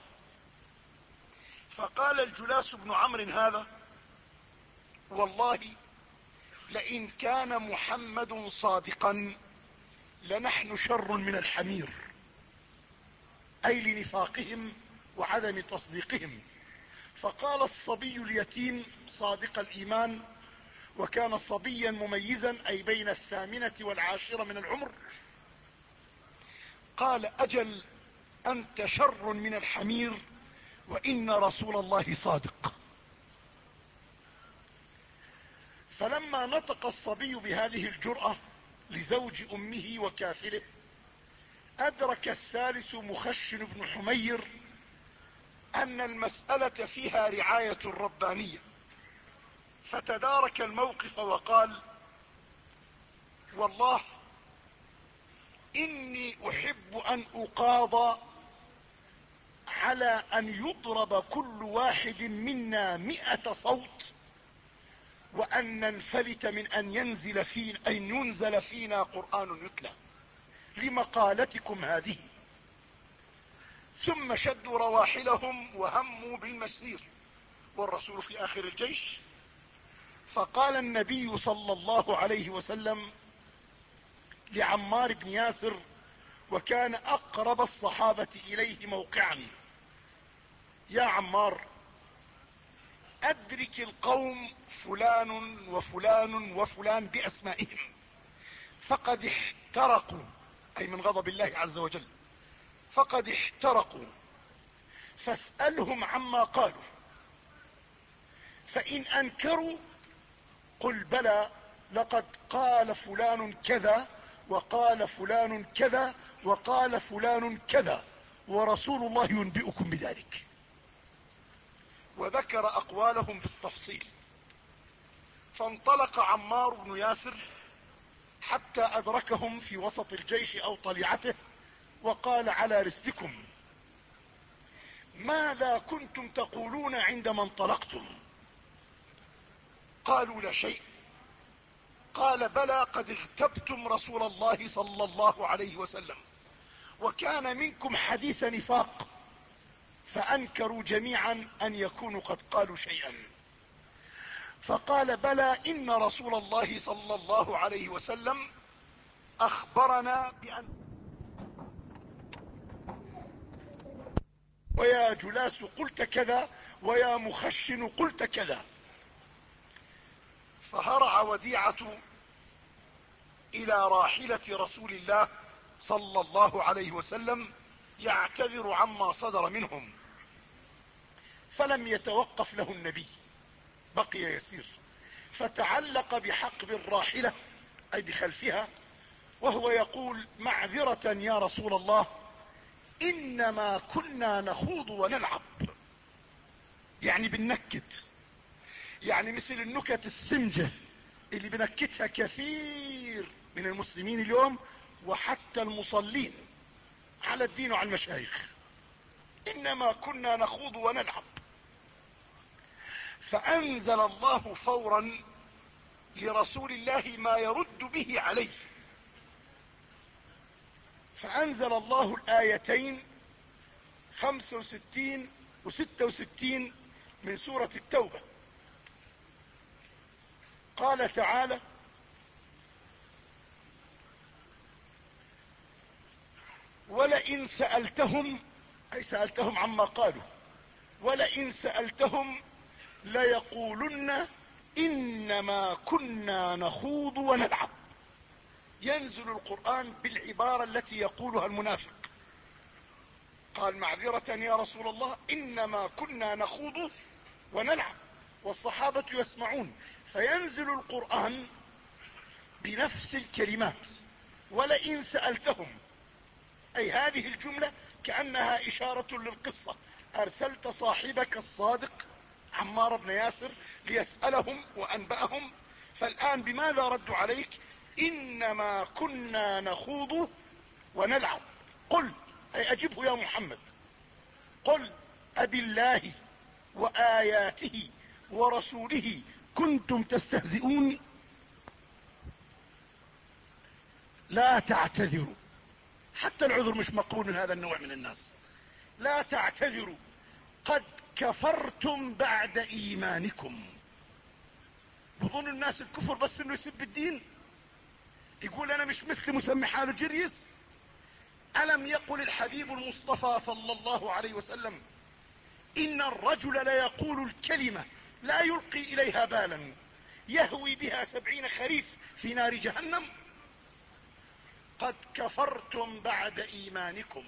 فقال الجلاس بن عمرو هذا: والله لئن كان محمد صادقا لنحن شر من الحمير، أي لنفاقهم وعدم تصديقهم. فقال الصبي اليتيم صادق الإيمان، وكان صبيا مميزا أي بين الثامنة والعاشرة من العمر، قال: أجل أنت شر من الحمير، وإن رسول الله صادق. فلما نطق الصبي بهذه الجرأة لزوج أمه وكافره، أدرك الثالث مخشن بن حمير أن المسألة فيها رعاية ربانية، فتدارك الموقف وقال: والله إني أحب أن أقاضى على أن يضرب كل واحد منا مئة صوت، وأن ننفلت من أن ينزل فينا, أن ينزل فينا قرآن يتلى لمقالتكم هذه. ثم شدوا رواحلهم وهموا بالمسير، والرسول في آخر الجيش. فقال النبي صلى الله عليه وسلم لعمار بن ياسر، وكان أقرب الصحابة إليه موقعا: يا عمار، أدرك القوم فلان وفلان وفلان بأسمائهم، فقد احترقوا، أي من غضب الله عز وجل، فقد احترقوا، فاسألهم عما قالوا، فإن أنكروا قل بلى، لقد قال فلان كذا وقال فلان كذا وقال فلان كذا، ورسول الله ينبئكم بذلك. وذكر أقوالهم بالتفصيل. فانطلق عمار بن ياسر حتى أدركهم في وسط الجيش أو طليعته، وقال: على رسلكم، ماذا كنتم تقولون عندما انطلقتم؟ قالوا: لا شيء. قال: بلى، قد اغتبتم رسول الله صلى الله عليه وسلم، وكان منكم حديث نفاق، فأنكروا جميعا أن يكونوا قد قالوا شيئا. فقال: بلى، إن رسول الله صلى الله عليه وسلم أخبرنا بأن ويا جلاس قلت كذا، ويا مخشن قلت كذا. فهرع وديعة إلى راحلة رسول الله صلى الله عليه وسلم يعتذر عما صدر منهم، فلم يتوقف له النبي، بقي يسير، فتعلق بحقب الراحلة أي بخلفها، وهو يقول: معذرة يا رسول الله، إنما كنا نخوض ونلعب. يعني بننكت، يعني مثل النكت السمجة اللي بنكتها كثير من المسلمين اليوم، وحتى المصلين على الدين وعلى المشايخ. إنما كنا نخوض ونلعب. فأنزل الله فورا لرسول الله ما يرد به عليه، فأنزل الله الآيتين خمسة وستين وستة وستين من سورة التوبة. قال تعالى: ولئن سألتهم، أي سألتهم عما قالوا، ولئن سألتهم ليقولن إنما كنا نخوض ونلعب. ينزل القرآن بالعبارة التي يقولها المنافق. قال: معذرة يا رسول الله، إنما كنا نخوض ونلعب، والصحابة يسمعون، فينزل القرآن بنفس الكلمات: ولئن سألتهم، أي هذه الجملة كأنها إشارة للقصة. أرسلت صاحبك الصادق عمار بن ياسر ليسألهم وأنبأهم، فالآن بماذا ردوا عليك؟ إنما كنا نخوض ونلعب. قل أي أجبه يا محمد. قل أبالله وآياته ورسوله كنتم تستهزئون لا تعتذروا. حتى العذر مش مقبول من هذا النوع من الناس. لا تعتذروا قد كفرتم بعد إيمانكم. بظن الناس الكفر بس انه يسب الدين، يقول انا مش مسلم ويسمي حاله جريس. ألم يقل الحبيب المصطفى صلى الله عليه وسلم إن الرجل ليقول الكلمة لا يلقي إليها بالا يهوي بها سبعين خريف في نار جهنم؟ قد كفرتم بعد إيمانكم.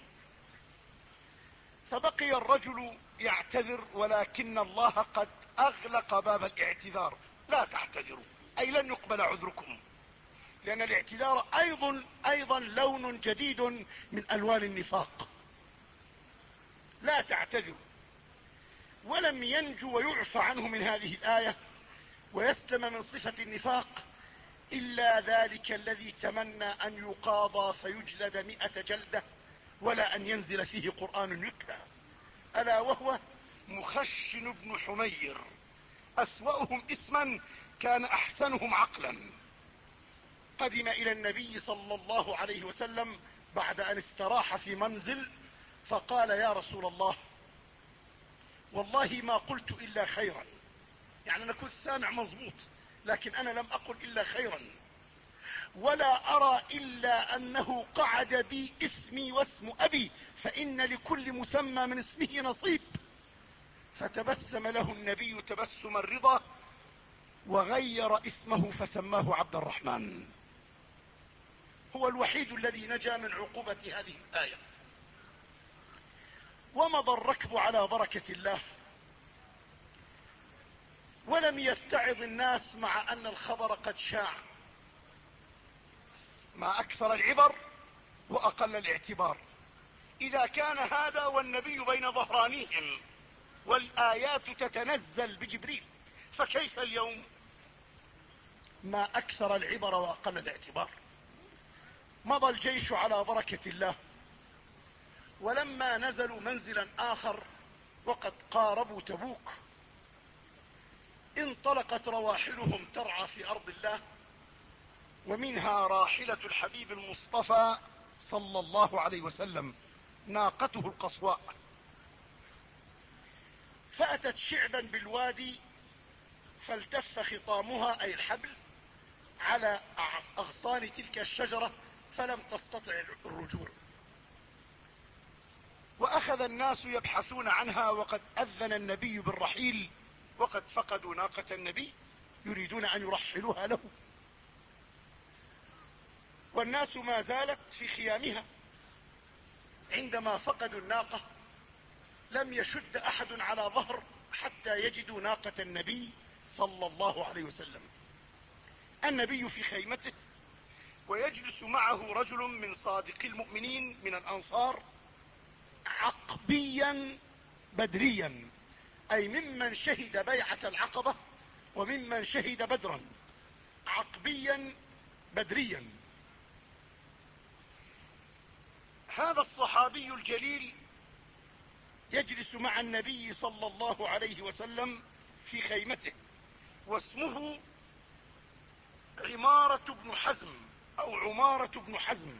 فبقي الرجل يعتذر، ولكن الله قد أغلق باب الاعتذار. لا تعتذروا أي لن يقبل عذركم، لأن الاعتذار أيضا, أيضا لون جديد من ألوان النفاق. لا تعتذروا. ولم ينجو ويعفى عنه من هذه الآية ويسلم من صفة النفاق إلا ذلك الذي تمنى أن يقاضى فيجلد مئة جلدة ولا أن ينزل فيه قرآن يتلى، ألا وهو مخشن بن حمير. أسوأهم اسما كان أحسنهم عقلا. قدم إلى النبي صلى الله عليه وسلم بعد أن استراح في منزل، فقال يا رسول الله والله ما قلت إلا خيرا. يعني أنا كنت سامع مظبوط، لكن أنا لم أقل إلا خيرا، ولا أرى إلا أنه قعد بي اسمي واسم أبي، فإن لكل مسمى من اسمه نصيب. فتبسم له النبي تبسم الرضا وغير اسمه فسماه عبد الرحمن. هو الوحيد الذي نجا من عقوبة هذه الآية. ومضى الركب على بركة الله، ولم يتعظ الناس مع أن الخبر قد شاع. ما أكثر العبر وأقل الاعتبار. إذا كان هذا والنبي بين ظهرانيهم والآيات تتنزل بجبريل، فكيف اليوم؟ ما أكثر العبر وأقل الاعتبار. مضى الجيش على بركة الله، ولما نزلوا منزلا آخر وقد قاربوا تبوك انطلقت رواحلهم ترعى في أرض الله، ومنها راحلة الحبيب المصطفى صلى الله عليه وسلم ناقته القصواء. فأتت شعبا بالوادي فالتف خطامها أي الحبل على أغصان تلك الشجرة فلم تستطع الرجوع، وأخذ الناس يبحثون عنها وقد أذن النبي بالرحيل، وقد فقدوا ناقة النبي يريدون أن يرحلوها له، والناس ما زالت في خيامها. عندما فقدوا الناقة لم يشد أحد على ظهر حتى يجدوا ناقة النبي صلى الله عليه وسلم. النبي في خيمته ويجلس معه رجل من صادق المؤمنين من الأنصار عقبيا بدريا، أي ممن شهد بيعة العقبة وممن شهد بدرا، عقبيا بدريا. هذا الصحابي الجليل يجلس مع النبي صلى الله عليه وسلم في خيمته، واسمه عمارة بن حزم أو عمارة بن حزم،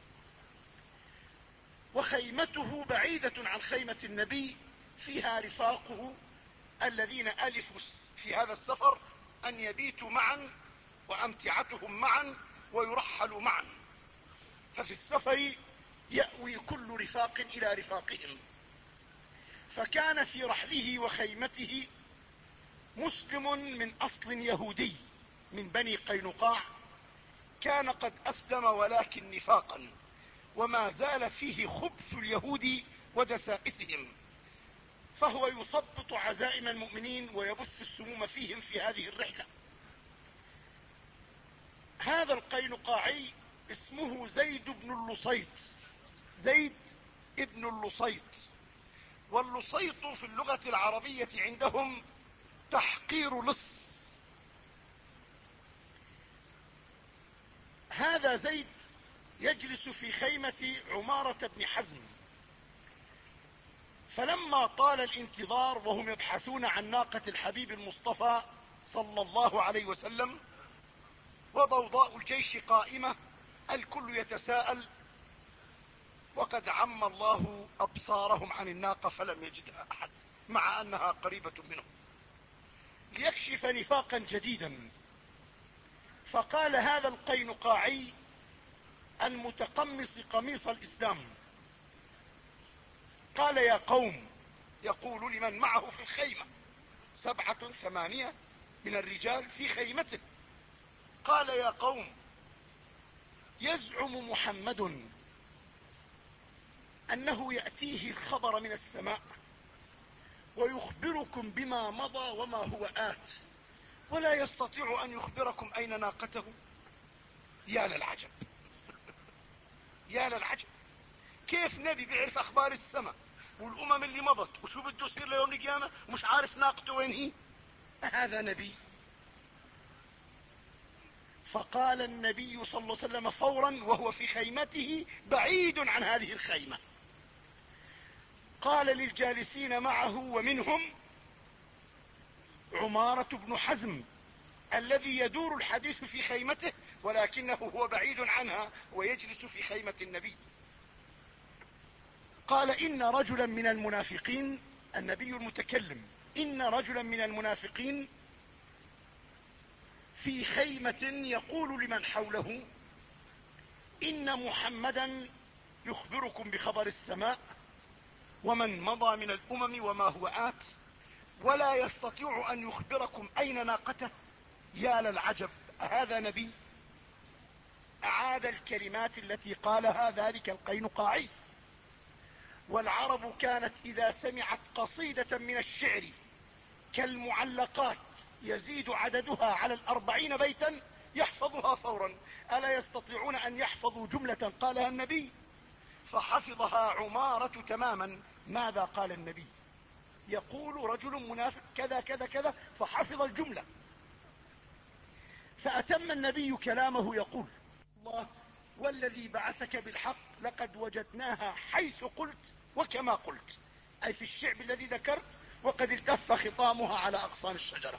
وخيمته بعيدة عن خيمة النبي، فيها رفاقه الذين ألفوا في هذا السفر أن يبيتوا معا وأمتعتهم معا ويرحلوا معا، ففي السفر يأوي كل رفاق إلى رفاقهم. فكان في رحله وخيمته مسلم من أصل يهودي من بني قينقاع، كان قد أسلم ولكن نفاقا، وما زال فيه خبث اليهود ودسائسهم، فهو يثبط عزائم المؤمنين ويبث السموم فيهم في هذه الرحلة. هذا القينقاعي اسمه زيد بن اللصيط، زيد ابن اللصيط. واللصيط في اللغة العربية عندهم تحقير لص. هذا زيد يجلس في خيمة عمارة بن حزم فلما طال الانتظار وهم يبحثون عن ناقة الحبيب المصطفى صلى الله عليه وسلم وضوضاء الجيش قائمة، الكل يتساءل، وقد عم الله أبصارهم عن الناقة فلم يجدها أحد مع أنها قريبة منهم، ليكشف نفاقا جديدا. فقال هذا القينقاعي المتقمص قميص الإسلام، قال: يا قوم، يقول لمن معه في الخيمة، سبعة ثمانية من الرجال في خيمته، قال: يا قوم، يزعم محمد أنه يأتيه الخبر من السماء ويخبركم بما مضى وما هو آت، ولا يستطيع أن يخبركم أين ناقته. يا للعجب، يا للعجب، كيف نبي بيعرف أخبار السماء والأمم اللي مضت وشو بده يصير ليوم القيامة ومش عارف ناقته وين هي؟ هذا نبي؟ فقال النبي صلى الله عليه وسلم فورا وهو في خيمته بعيد عن هذه الخيمة، قال للجالسين معه ومنهم عمارة بن حزم الذي يدور الحديث في خيمته ولكنه هو بعيد عنها ويجلس في خيمة النبي، قال: إن رجلا من المنافقين، النبي المتكلم، إن رجلا من المنافقين في خيمة يقول لمن حوله: إن محمدا يخبركم بخبر السماء ومن مضى من الأمم وما هو آت، ولا يستطيع أن يخبركم أين ناقته. يا للعجب، هذا نبي؟ أعاد الكلمات التي قالها ذلك القينقاعي. والعرب كانت إذا سمعت قصيدة من الشعر كالمعلقات يزيد عددها على الأربعين بيتا يحفظها فورا. ألا يستطيعون أن يحفظوا جملة قالها النبي؟ فحفظها عمارة تماما. ماذا قال النبي؟ يقول رجل منافق كذا كذا كذا، فحفظ الجملة. فأتم النبي كلامه يقول: الله والذي بعثك بالحق لقد وجدناها حيث قلت وكما قلت، أي في الشعب الذي ذكرت، وقد التف خطامها على أغصان الشجرة.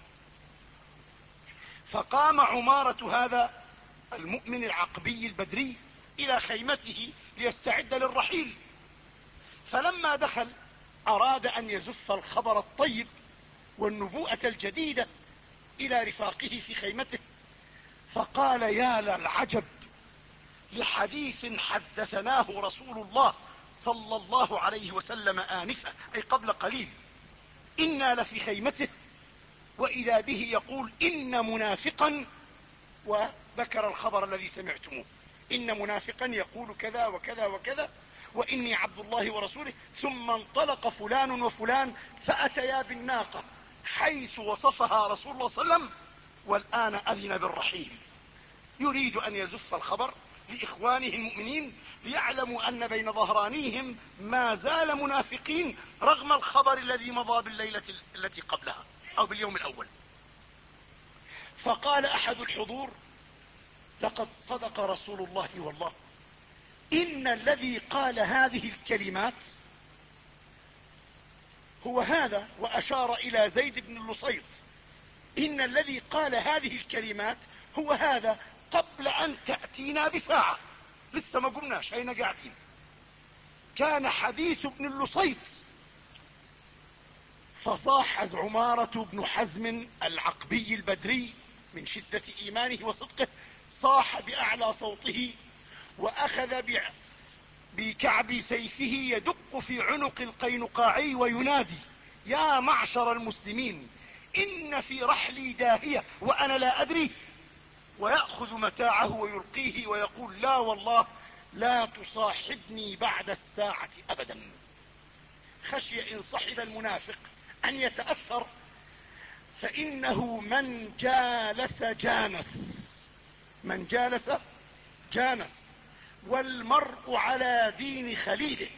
فقام عمارة هذا المؤمن العقبي البدري إلى خيمته ليستعد للرحيل، فلما دخل أراد أن يزف الخبر الطيب والنبوءة الجديدة إلى رفاقه في خيمته، فقال: يا للعجب لحديث حدثناه رسول الله صلى الله عليه وسلم آنفا، أي قبل قليل، إنا لفي خيمته وإذا به يقول: إن منافقا، وذكر الخبر الذي سمعتموه، إن منافقا يقول كذا وكذا وكذا، وإني عبد الله ورسوله. ثم انطلق فلان وفلان فأتيا بالناقة حيث وصفها رسول الله صلى الله عليه وسلم، والآن أذن بالرحيل. يريد أن يزف الخبر لإخوانه المؤمنين ليعلموا أن بين ظهرانيهم ما زال منافقين رغم الخبر الذي مضى بالليلة التي قبلها أو باليوم الأول. فقال أحد الحضور: لقد صدق رسول الله والله، إن الذي قال هذه الكلمات هو هذا، وأشار إلى زيد بن اللصيط، إن الذي قال هذه الكلمات هو هذا قبل أن تأتينا بساعة، لسه ما قمناش، أين قاعدين؟ كان حديث ابن اللصيط. فصاح عمارة بن حزم العقبي البدري من شدة إيمانه وصدقه، صاح بأعلى صوته وأخذ بكعب سيفه يدق في عنق القينقاعي وينادي: يا معشر المسلمين، إن في رحلي داهية وأنا لا أدري، ويأخذ متاعه ويلقيه ويقول: لا والله لا تصاحبني بعد الساعة أبدا. خشي إن صحب المنافق أن يتأثر، فإنه من جالس جانس، من جالس جانس، والمرء على دين خليله.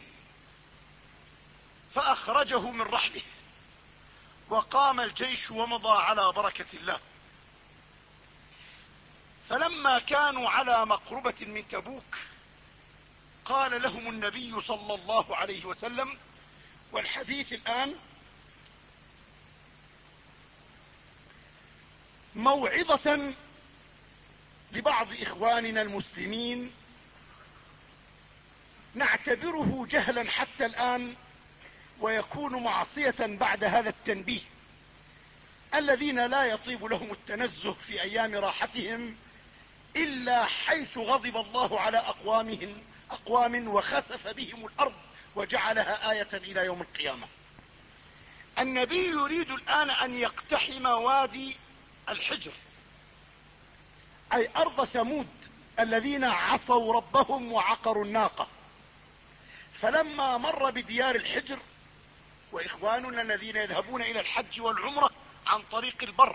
فأخرجه من رحله وقام الجيش ومضى على بركة الله. فلما كانوا على مقربة من تبوك قال لهم النبي صلى الله عليه وسلم: والحديث الآن موعظة لبعض إخواننا المسلمين نعتبره جهلا حتى الآن، ويكون معصية بعد هذا التنبيه، الذين لا يطيب لهم التنزه في أيام راحتهم إلا حيث غضب الله على أقوامهم أقوام وخسف بهم الأرض وجعلها آية إلى يوم القيامة. النبي يريد الآن أن يقتحم وادي الحجر، أي أرض ثمود الذين عصوا ربهم وعقروا الناقة. فلما مر بديار الحجر، وإخواننا الذين يذهبون إلى الحج والعمرة عن طريق البر،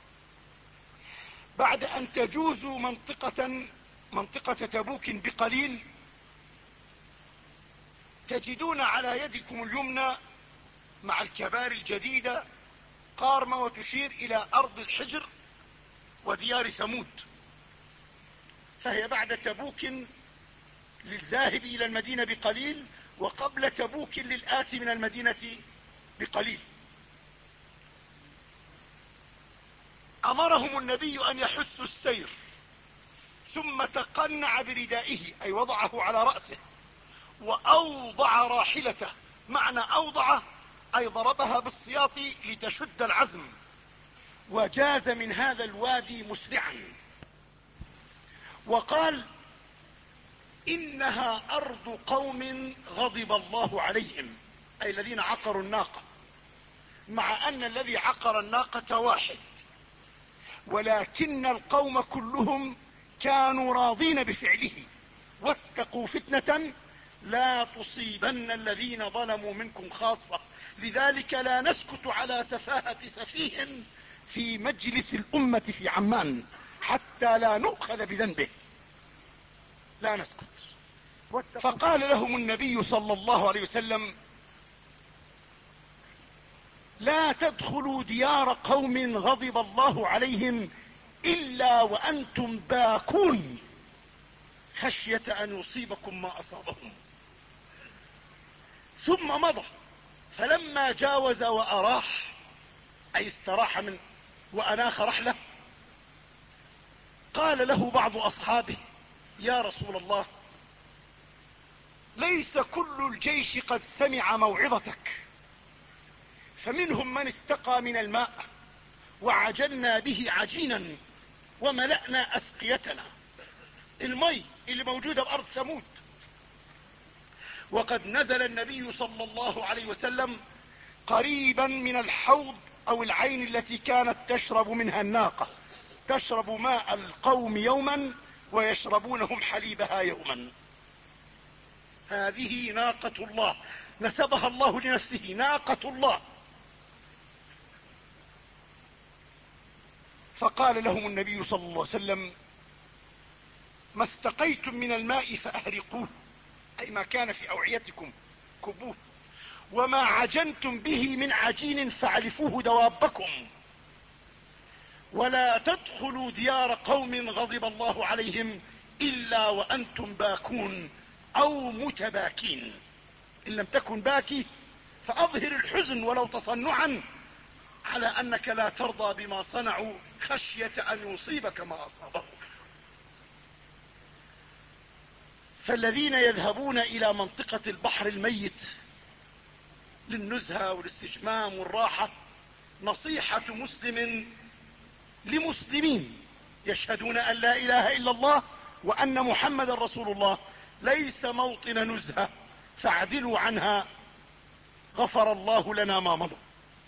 بعد أن تجوزوا منطقة منطقة تبوك بقليل، تجدون على يدكم اليمنى مع الكبار الجديدة قارمة وتشير إلى أرض الحجر وديار ثمود، فهي بعد تبوك للذاهب إلى المدينة بقليل، وقبل تبوك للآتي من المدينة بقليل. أمرهم النبي أن يحثوا السير، ثم تقنع بردائه، أي وضعه على رأسه، وأوضع راحلته. معنى أوضع أي ضربها بالسياط لتشد العزم، وجاز من هذا الوادي مسرعا، وقال: إنها أرض قوم غضب الله عليهم، أي الذين عقروا الناقة، مع أن الذي عقر الناقة واحد، ولكن القوم كلهم كانوا راضين بفعله. واتقوا فتنة لا تصيبن الذين ظلموا منكم خاصة. لذلك لا نسكت على سفاهة سفيه في مجلس الأمة في عمان حتى لا نؤخذ بذنبه، لا نسكت. فقال لهم النبي صلى الله عليه وسلم: لا تدخلوا ديار قوم غضب الله عليهم إلا وأنتم باكون خشية أن يصيبكم ما أصابهم. ثم مضى، فلما جاوز وأراح، أي استراح من وأناخ رحله، قال له بعض أصحابه: يا رسول الله، ليس كل الجيش قد سمع موعظتك، فمنهم من استقى من الماء وعجلنا به عجينا وملأنا أسقيتنا، المي اللي موجودة بأرض ثمود. وقد نزل النبي صلى الله عليه وسلم قريبا من الحوض أو العين التي كانت تشرب منها الناقة، تشرب ماء القوم يوما ويشربونهم حليبها يوما. هذه ناقة الله نسبها الله لنفسه، ناقة الله. فقال لهم النبي صلى الله عليه وسلم: ما استقيتم من الماء فأهرقوه، أي ما كان في أوعيتكم كبوه، وما عجنتم به من عجين فعلفوه دوابكم، ولا تدخلوا ديار قوم غضب الله عليهم إلا وأنتم باكون أو متباكين. إن لم تكن باكي فأظهر الحزن ولو تصنعا على أنك لا ترضى بما صنعوا خشية أن يصيبك ما أصابهم. فالذين يذهبون إلى منطقة البحر الميت للنزهة والاستجمام والراحة، نصيحة مسلم لمسلمين يشهدون أن لا إله إلا الله وأن محمد رسول الله، ليس موطن نزهة، فاعدلوا عنها، غفر الله لنا ما مضى.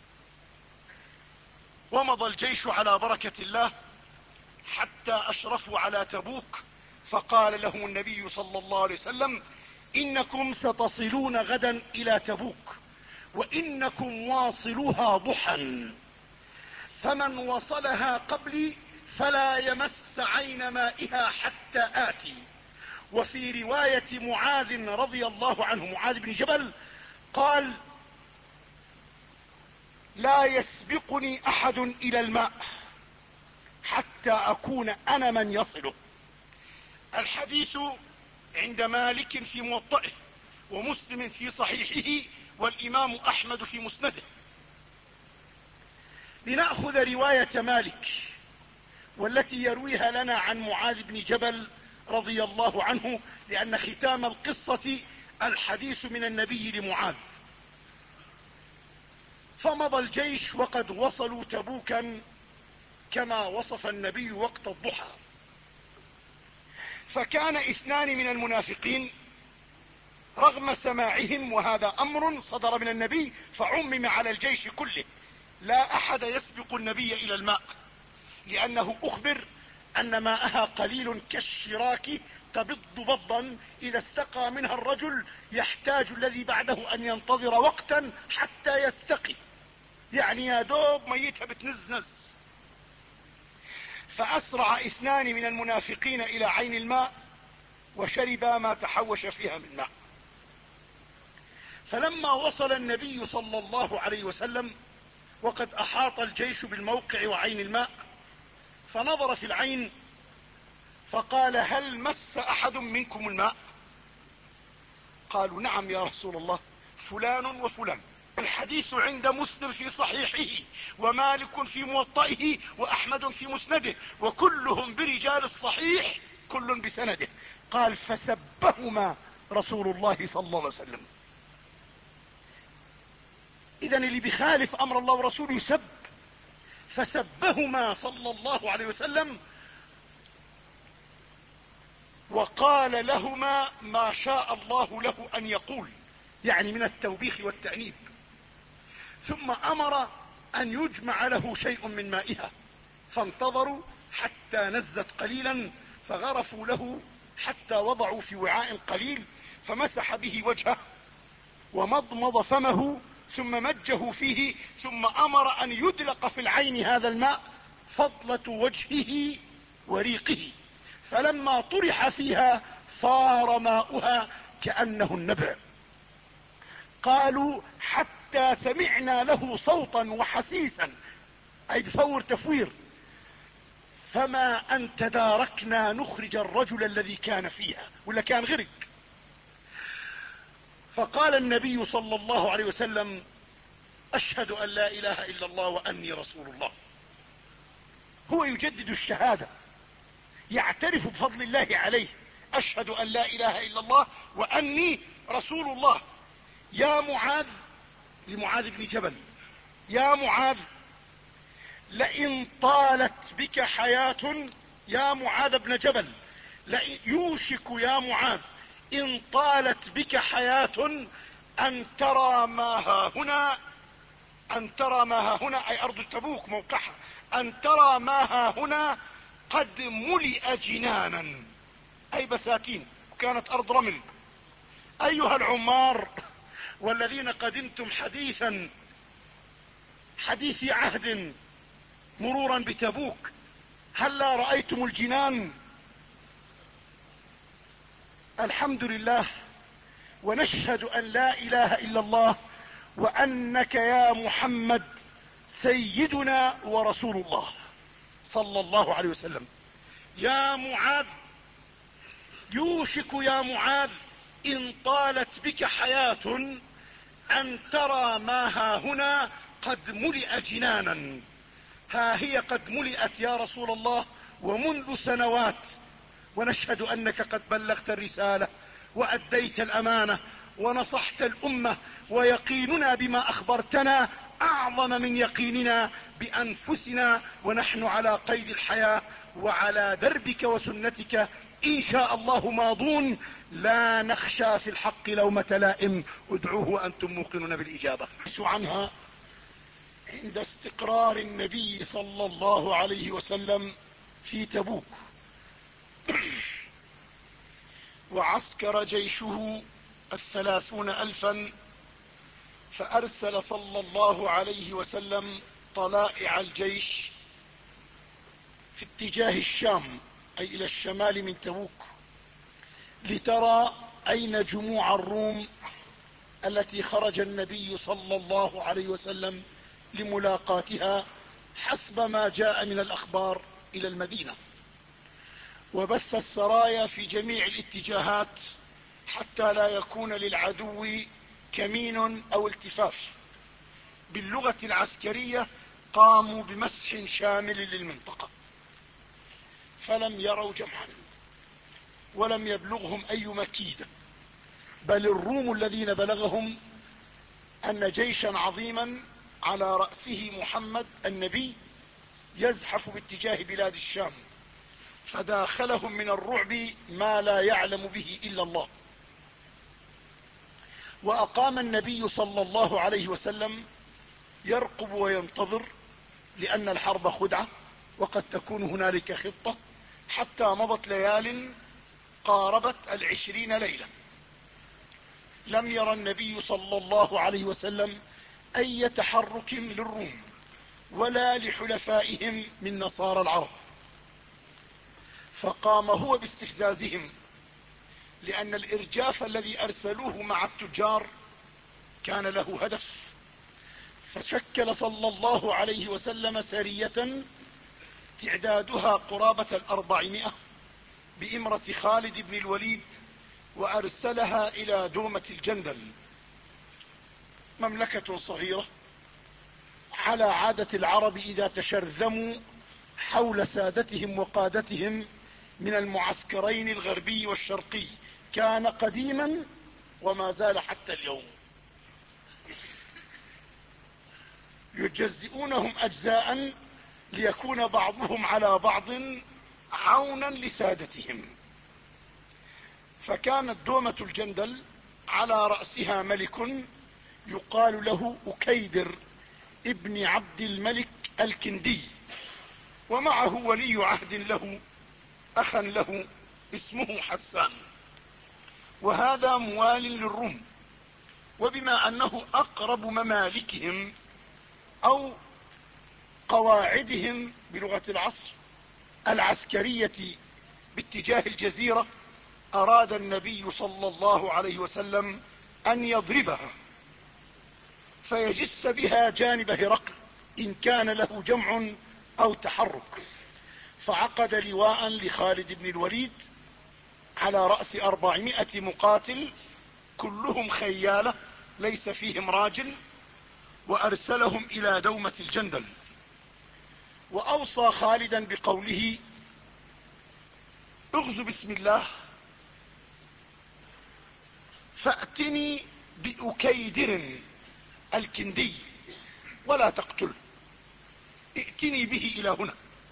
ومضى الجيش على بركة الله حتى أشرفوا على تبوك، فقال لهم النبي صلى الله عليه وسلم: إنكم ستصلون غدا إلى تبوك، وإنكم واصلوها ضحى، فمن وصلها قبلي فلا يمس عين مائها حتى آتي. وفي رواية معاذ رضي الله عنه، معاذ بن جبل، قال: لا يسبقني أحد إلى الماء حتى أكون أنا من يصله. الحديث عند مالك في موطئه، ومسلم في صحيحه، والإمام أحمد في مسنده. لنأخذ رواية مالك والتي يرويها لنا عن معاذ بن جبل رضي الله عنه، لأن ختام القصة الحديث من النبي لمعاذ. فمضى الجيش وقد وصلوا تبوكا كما وصف النبي وقت الضحى، فكان اثنان من المنافقين رغم سماعهم، وهذا أمر صدر من النبي فعمم على الجيش كله، لا أحد يسبق النبي إلى الماء، لأنه أخبر أن ماءها قليل كالشراك تبض بضا، إذا استقى منها الرجل يحتاج الذي بعده أن ينتظر وقتا حتى يستقي، يعني يا دوب ميتها بتنزنز. فأسرع اثنان من المنافقين إلى عين الماء وشربا ما تحوش فيها من ماء. فلما وصل النبي صلى الله عليه وسلم وقد أحاط الجيش بالموقع وعين الماء، فنظر في العين فقال: هل مس أحد منكم الماء؟ قالوا: نعم يا رسول الله، فلان وفلان. الحديث عند مسلم في صحيحه، ومالك في موطئه، وأحمد في مسنده، وكلهم برجال الصحيح كل بسنده. قال: فسبهما رسول الله صلى الله عليه وسلم. إذن اللي بيخالف أمر الله ورسوله يسب. فسبهما صلى الله عليه وسلم وقال لهما ما شاء الله له أن يقول، يعني من التوبيخ والتأنيب، ثم أمر أن يجمع له شيء من مائها، فانتظروا حتى نزت قليلا، فغرفوا له حتى وضعوا في وعاء قليل، فمسح به وجهه ومضمض فمه ثم مجه فيه، ثم أمر أن يدلق في العين هذا الماء فضلة وجهه وريقه، فلما طرح فيها صار ماؤها كأنه النبع. قالوا: حتى سمعنا له صوتا وحسيسا، أي بفور تفوير، فما أن تداركنا نخرج الرجل الذي كان فيها، ولا كان غرق. فقال النبي صلى الله عليه وسلم: أشهد أن لا إله إلا الله وأني رسول الله. هو يجدد الشهادة، يعترف بفضل الله عليه: أشهد أن لا إله إلا الله وأني رسول الله. يا معاذ، لمعاذ بن جبل: يا معاذ، لئن طالت بك حياة، يا معاذ بن جبل، يوشك يا معاذ إن طالت بك حياة أن ترى ما ها هنا، أن ترى ما ها هنا، أي أرض تبوك موقعها، أن ترى ما ها هنا قد ملئ جنانا، أي بساتين، وكانت أرض رمل. أيها العمار والذين قدمتم حديثا حديث عهد مرورا بتبوك، هلا رأيتم الجنان؟ الحمد لله، ونشهد أن لا إله إلا الله وأنك يا محمد سيدنا ورسول الله صلى الله عليه وسلم. يا معاذ، يوشك يا معاذ إن طالت بك حياة أن ترى ما ها هنا قد ملئ جنانا. ها هي قد ملئت يا رسول الله، ومنذ سنوات، ونشهد أنك قد بلغت الرسالة وأديت الأمانة ونصحت الأمة، ويقيننا بما أخبرتنا أعظم من يقيننا بأنفسنا، ونحن على قيد الحياة وعلى دربك وسنتك إن شاء الله ماضون، لا نخشى في الحق لومة لائم، ادعوه وأنتم موقنون بالإجابة. عنها عند استقرار النبي صلى الله عليه وسلم في تبوك، وعسكر جيشه الثلاثون ألفا، فأرسل صلى الله عليه وسلم طلائع الجيش في اتجاه الشام، أي إلى الشمال من تبوك، لترى أين جموع الروم التي خرج النبي صلى الله عليه وسلم لملاقاتها حسب ما جاء من الأخبار إلى المدينة. وبث السرايا في جميع الاتجاهات حتى لا يكون للعدو كمين أو التفاف. باللغة العسكرية قاموا بمسح شامل للمنطقة، فلم يروا جمعا ولم يبلغهم أي مكيدة، بل الروم الذين بلغهم أن جيشا عظيما على رأسه محمد النبي يزحف باتجاه بلاد الشام، فداخلهم من الرعب ما لا يعلم به إلا الله. وأقام النبي صلى الله عليه وسلم يرقب وينتظر، لأن الحرب خدعة وقد تكون هنالك خطة، حتى مضت ليال قاربت العشرين ليلة لم يرى النبي صلى الله عليه وسلم أي تحرك للروم ولا لحلفائهم من نصارى العرب، فقام هو باستفزازهم، لأن الإرجاف الذي أرسلوه مع التجار كان له هدف. فشكل صلى الله عليه وسلم سرية تعدادها قرابة الأربعمائة بإمرة خالد بن الوليد، وأرسلها إلى دومة الجندل، مملكة صغيرة على عادة العرب إذا تشرذموا حول سادتهم وقادتهم من المعسكرين الغربي والشرقي. كان قديما وما زال حتى اليوم، يجزئونهم أجزاء ليكون بعضهم على بعض عونا لسادتهم. فكانت دومة الجندل على رأسها ملك يقال له أكيدر ابن عبد الملك الكندي، ومعه ولي عهد له أخا له اسمه حسان، وهذا موال للروم. وبما أنه أقرب ممالكهم أو قواعدهم بلغة العصر العسكرية باتجاه الجزيرة، أراد النبي صلى الله عليه وسلم أن يضربها فيجس بها جانب هرقل إن كان له جمع أو تحرك. فعقد لواء لخالد بن الوليد على رأس أربعمائة مقاتل كلهم خيالة ليس فيهم راجل، وأرسلهم إلى دومة الجندل، وأوصى خالدا بقوله: اغزو بسم الله، فأتني بأكيدر الكندي ولا تقتله، ائتني به إلى هنا.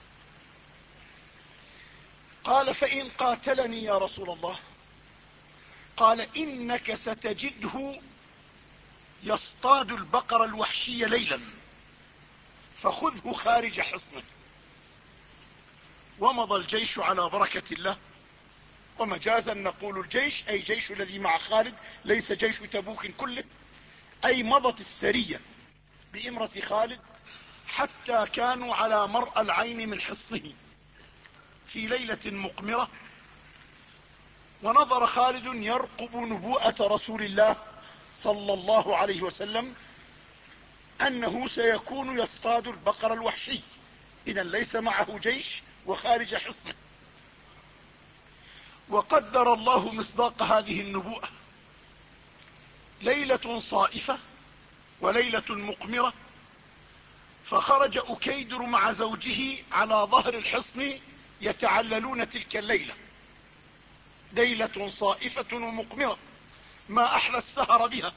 قال: فإن قاتلني يا رسول الله؟ قال: إنك ستجده يصطاد البقر الوحشي ليلا، فخذه خارج حصنه. ومضى الجيش على بركة الله، ومجازا نقول الجيش أي جيش الذي مع خالد، ليس جيش تبوك كله، أي مضت السرية بإمرة خالد حتى كانوا على مرأى العين من حصنه في ليلة مقمرة. ونظر خالد يرقب نبوءة رسول الله صلى الله عليه وسلم أنه سيكون يصطاد البقر الوحشي، إذا ليس معه جيش وخارج حصنه. وقدر الله مصداق هذه النبوءة، ليلة صائفة وليلة مقمرة، فخرج أكيدر مع زوجه على ظهر الحصن يتعللون تلك الليلة، ليلة صائفة ومقمرة، ما أحلى السهر بها.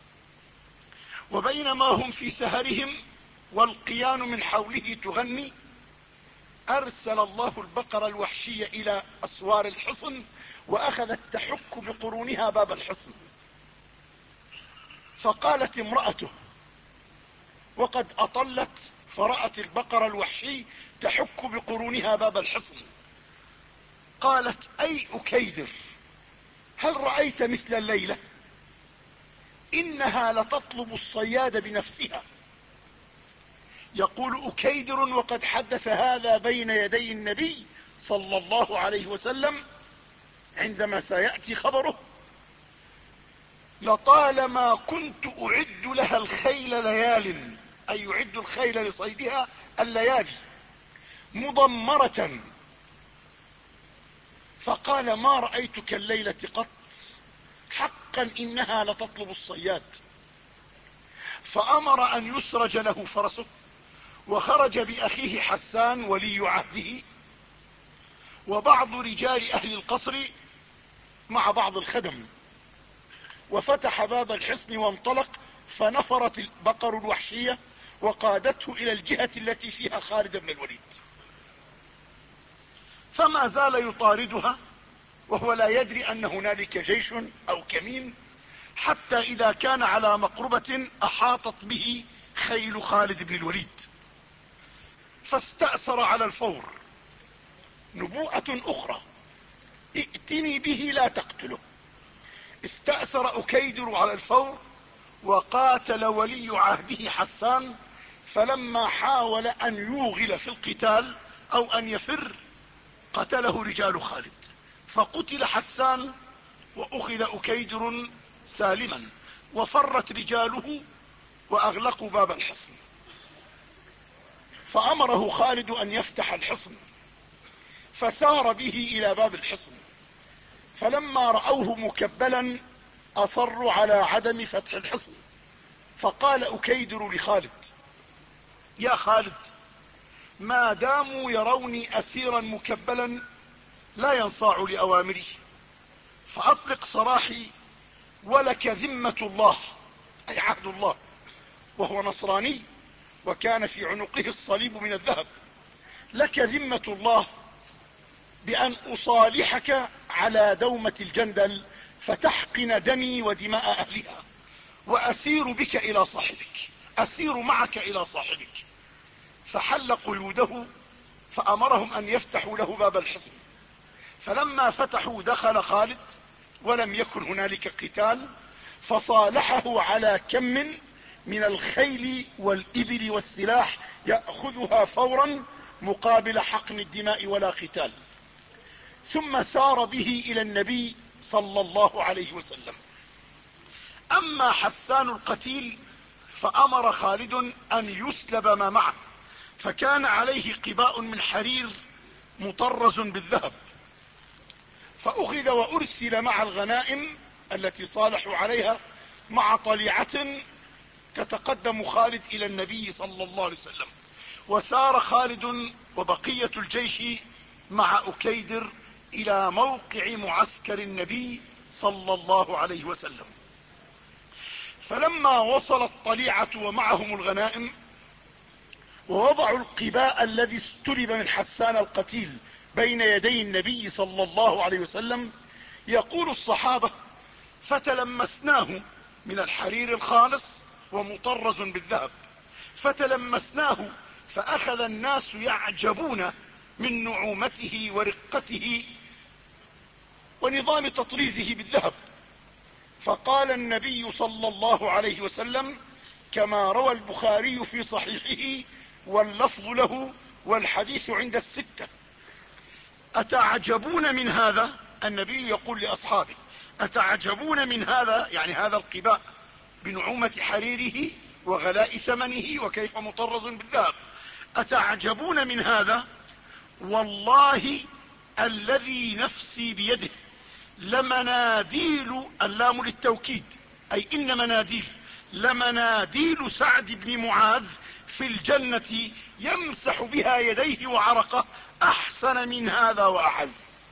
وبينما هم في سهرهم والقيان من حوله تغني، أرسل الله البقر الوحشي إلى أسوار الحصن، وأخذت تحك بقرونها باب الحصن. فقالت امرأته وقد أطلت، فرأت البقر الوحشي تحك بقرونها باب الحصن، قالت: أي أكيدر، هل رأيت مثل الليلة؟ إنها لتطلب الصياد بنفسها. يقول أكيدر وقد حدث هذا بين يدي النبي صلى الله عليه وسلم عندما سيأتي خبره: لطالما كنت أعد لها الخيل ليال، أي يعد الخيل لصيدها الليالي، مضمرة، فقال: ما رأيتك الليلة قط، حقا إنها لتطلب الصياد، فأمر أن يسرج له فرسه، وخرج بأخيه حسان ولي عهده وبعض رجال أهل القصر مع بعض الخدم، وفتح باب الحصن وانطلق، فنفرت البقر الوحشية وقادته إلى الجهة التي فيها خالد بن الوليد، فما زال يطاردها وهو لا يدري أن هنالك جيش أو كمين، حتى إذا كان على مقربة أحاطت به خيل خالد بن الوليد، فاستأسر على الفور. نبوءة أخرى: ائتني به لا تقتله. استأسر أكيدر على الفور وقاتل ولي عهده حسان، فلما حاول أن يوغل في القتال أو أن يفر قتله رجال خالد، فقتل حسان وأخذ أكيدر سالما، وفرت رجاله وأغلقوا باب الحصن. فأمره خالد أن يفتح الحصن، فسار به إلى باب الحصن، فلما رأوه مكبلا أصروا على عدم فتح الحصن، فقال أكيدر لخالد: يا خالد، ما داموا يروني أسيرا مكبلا لا ينصاع لأوامري، فأطلق سراحي، ولك ذمة الله، أي عهد الله، وهو نصراني وكان في عنقه الصليب من الذهب، لك ذمة الله بأن أصالحك على دومة الجندل فتحقن دمي ودماء أهلها، وأسير بك إلى صاحبك، أسير معك إلى صاحبك. فحل قيوده، فأمرهم أن يفتحوا له باب الحصن، فلما فتحوا دخل خالد ولم يكن هنالك قتال، فصالحه على كم من الخيل والإبل والسلاح يأخذها فورا مقابل حقن الدماء ولا قتال، ثم سار به إلى النبي صلى الله عليه وسلم. أما حسان القتيل فأمر خالد أن يسلب ما معه، فكان عليه قباء من حرير مطرز بالذهب، فأخذ وأرسل مع الغنائم التي صالحوا عليها مع طليعة تتقدم خالد إلى النبي صلى الله عليه وسلم. وسار خالد وبقية الجيش مع أكيدر إلى موقع معسكر النبي صلى الله عليه وسلم. فلما وصل الطليعة ومعهم الغنائم ووضعوا القباء الذي استلب من حسان القتيل بين يدي النبي صلى الله عليه وسلم، يقول الصحابة: فتلمسناه من الحرير الخالص ومطرز بالذهب، فتلمسناه فأخذ الناس يعجبون من نعومته ورقته ونظام تطريزه بالذهب. فقال النبي صلى الله عليه وسلم كما روى البخاري في صحيحه واللفظ له والحديث عند الستة: أتعجبون من هذا؟ النبي يقول لأصحابه: أتعجبون من هذا، يعني هذا القباء بنعومة حريره وغلاء ثمنه وكيف مطرز بالذهب، أتعجبون من هذا؟ والله الذي نفسي بيده لمناديل، اللام للتوكيد أي إن مناديل، لمناديل سعد بن معاذ في الجنة يمسح بها يديه وعرقه أحسن من هذا وأعز.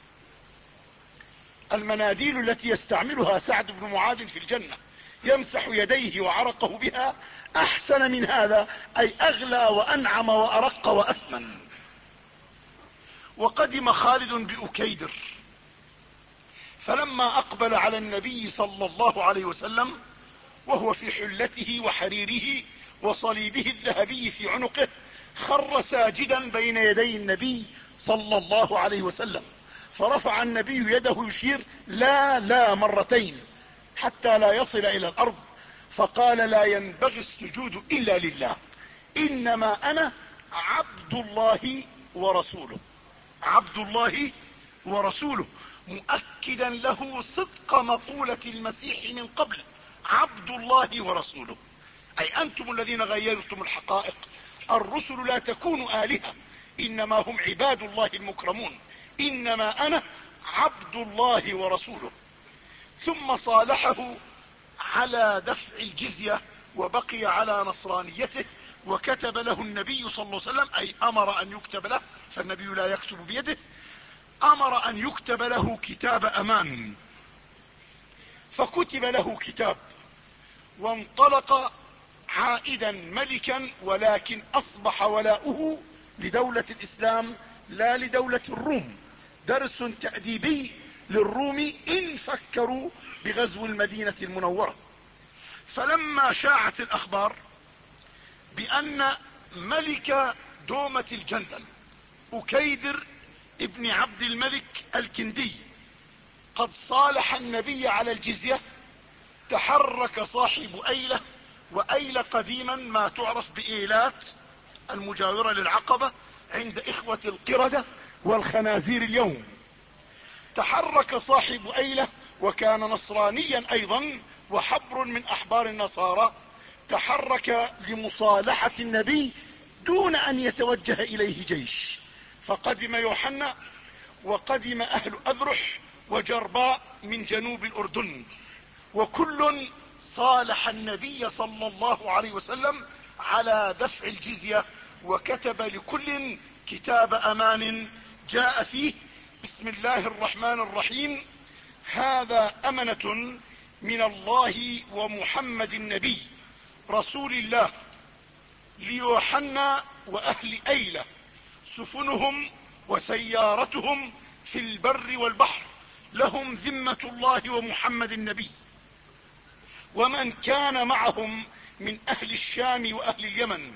المناديل التي يستعملها سعد بن معاذ في الجنة يمسح يديه وعرقه بها أحسن من هذا، أي أغلى وأنعم وأرق وأثمن. وقدم خالد بأكيدر، فلما أقبل على النبي صلى الله عليه وسلم وهو في حلته وحريره وصليبه الذهبي في عنقه، خر ساجدا بين يدي النبي صلى الله عليه وسلم، فرفع النبي يده يشير لا لا مرتين حتى لا يصل إلى الأرض، فقال: لا ينبغي السجود إلا لله، إنما أنا عبد الله ورسوله، عبد الله ورسوله، مؤكدا له صدق مقولة المسيح من قبل: عبد الله ورسوله، أي أنتم الذين غيرتم الحقائق، الرسل لا تكون آلهة، إنما هم عباد الله المكرمون، إنما أنا عبد الله ورسوله. ثم صالحه على دفع الجزية وبقي على نصرانيته، وكتب له النبي صلى الله عليه وسلم، أي أمر أن يكتب له، فالنبي لا يكتب بيده، أمر أن يكتب له كتاب أمان، فكتب له كتاب وانطلق عائدا ملكا، ولكن أصبح ولاؤه لدولة الإسلام لا لدولة الروم. درس تأديبي للروم إن فكروا بغزو المدينة المنورة. فلما شاعت الأخبار بأن ملك دومة الجندل أكيدر ابن عبد الملك الكندي قد صالح النبي على الجزية، تحرك صاحب أيلة، وأيلة قديما ما تعرف بإيلات المجاورة للعقبة عند إخوة القردة والخنازير اليوم. تحرك صاحب أيلة وكان نصرانيا أيضا وحبر من أحبار النصارى، تحرك لمصالحة النبي دون أن يتوجه إليه جيش. فقدم يوحنا وقدم أهل أذرح وجرباء من جنوب الأردن، وكل صالح النبي صلى الله عليه وسلم على دفع الجزية، وكتب لكل كتاب أمان جاء فيه: بسم الله الرحمن الرحيم، هذا أمنة من الله ومحمد النبي رسول الله ليوحنا وأهل أيلة، سفنهم وسيارتهم في البر والبحر، لهم ذمة الله ومحمد النبي، ومن كان معهم من أهل الشام وأهل اليمن،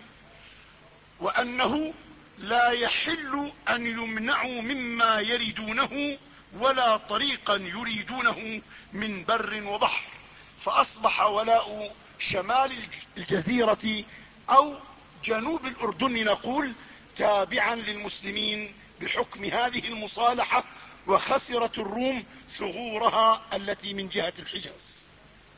وأنه لا يحل أن يمنعوا مما يريدونه ولا طريقا يريدونه من بر وبحر. فأصبح ولاء شمال الجزيرة أو جنوب الأردن نقول تابعا للمسلمين بحكم هذه المصالحة، وخسرت الروم ثغورها التي من جهة الحجاز.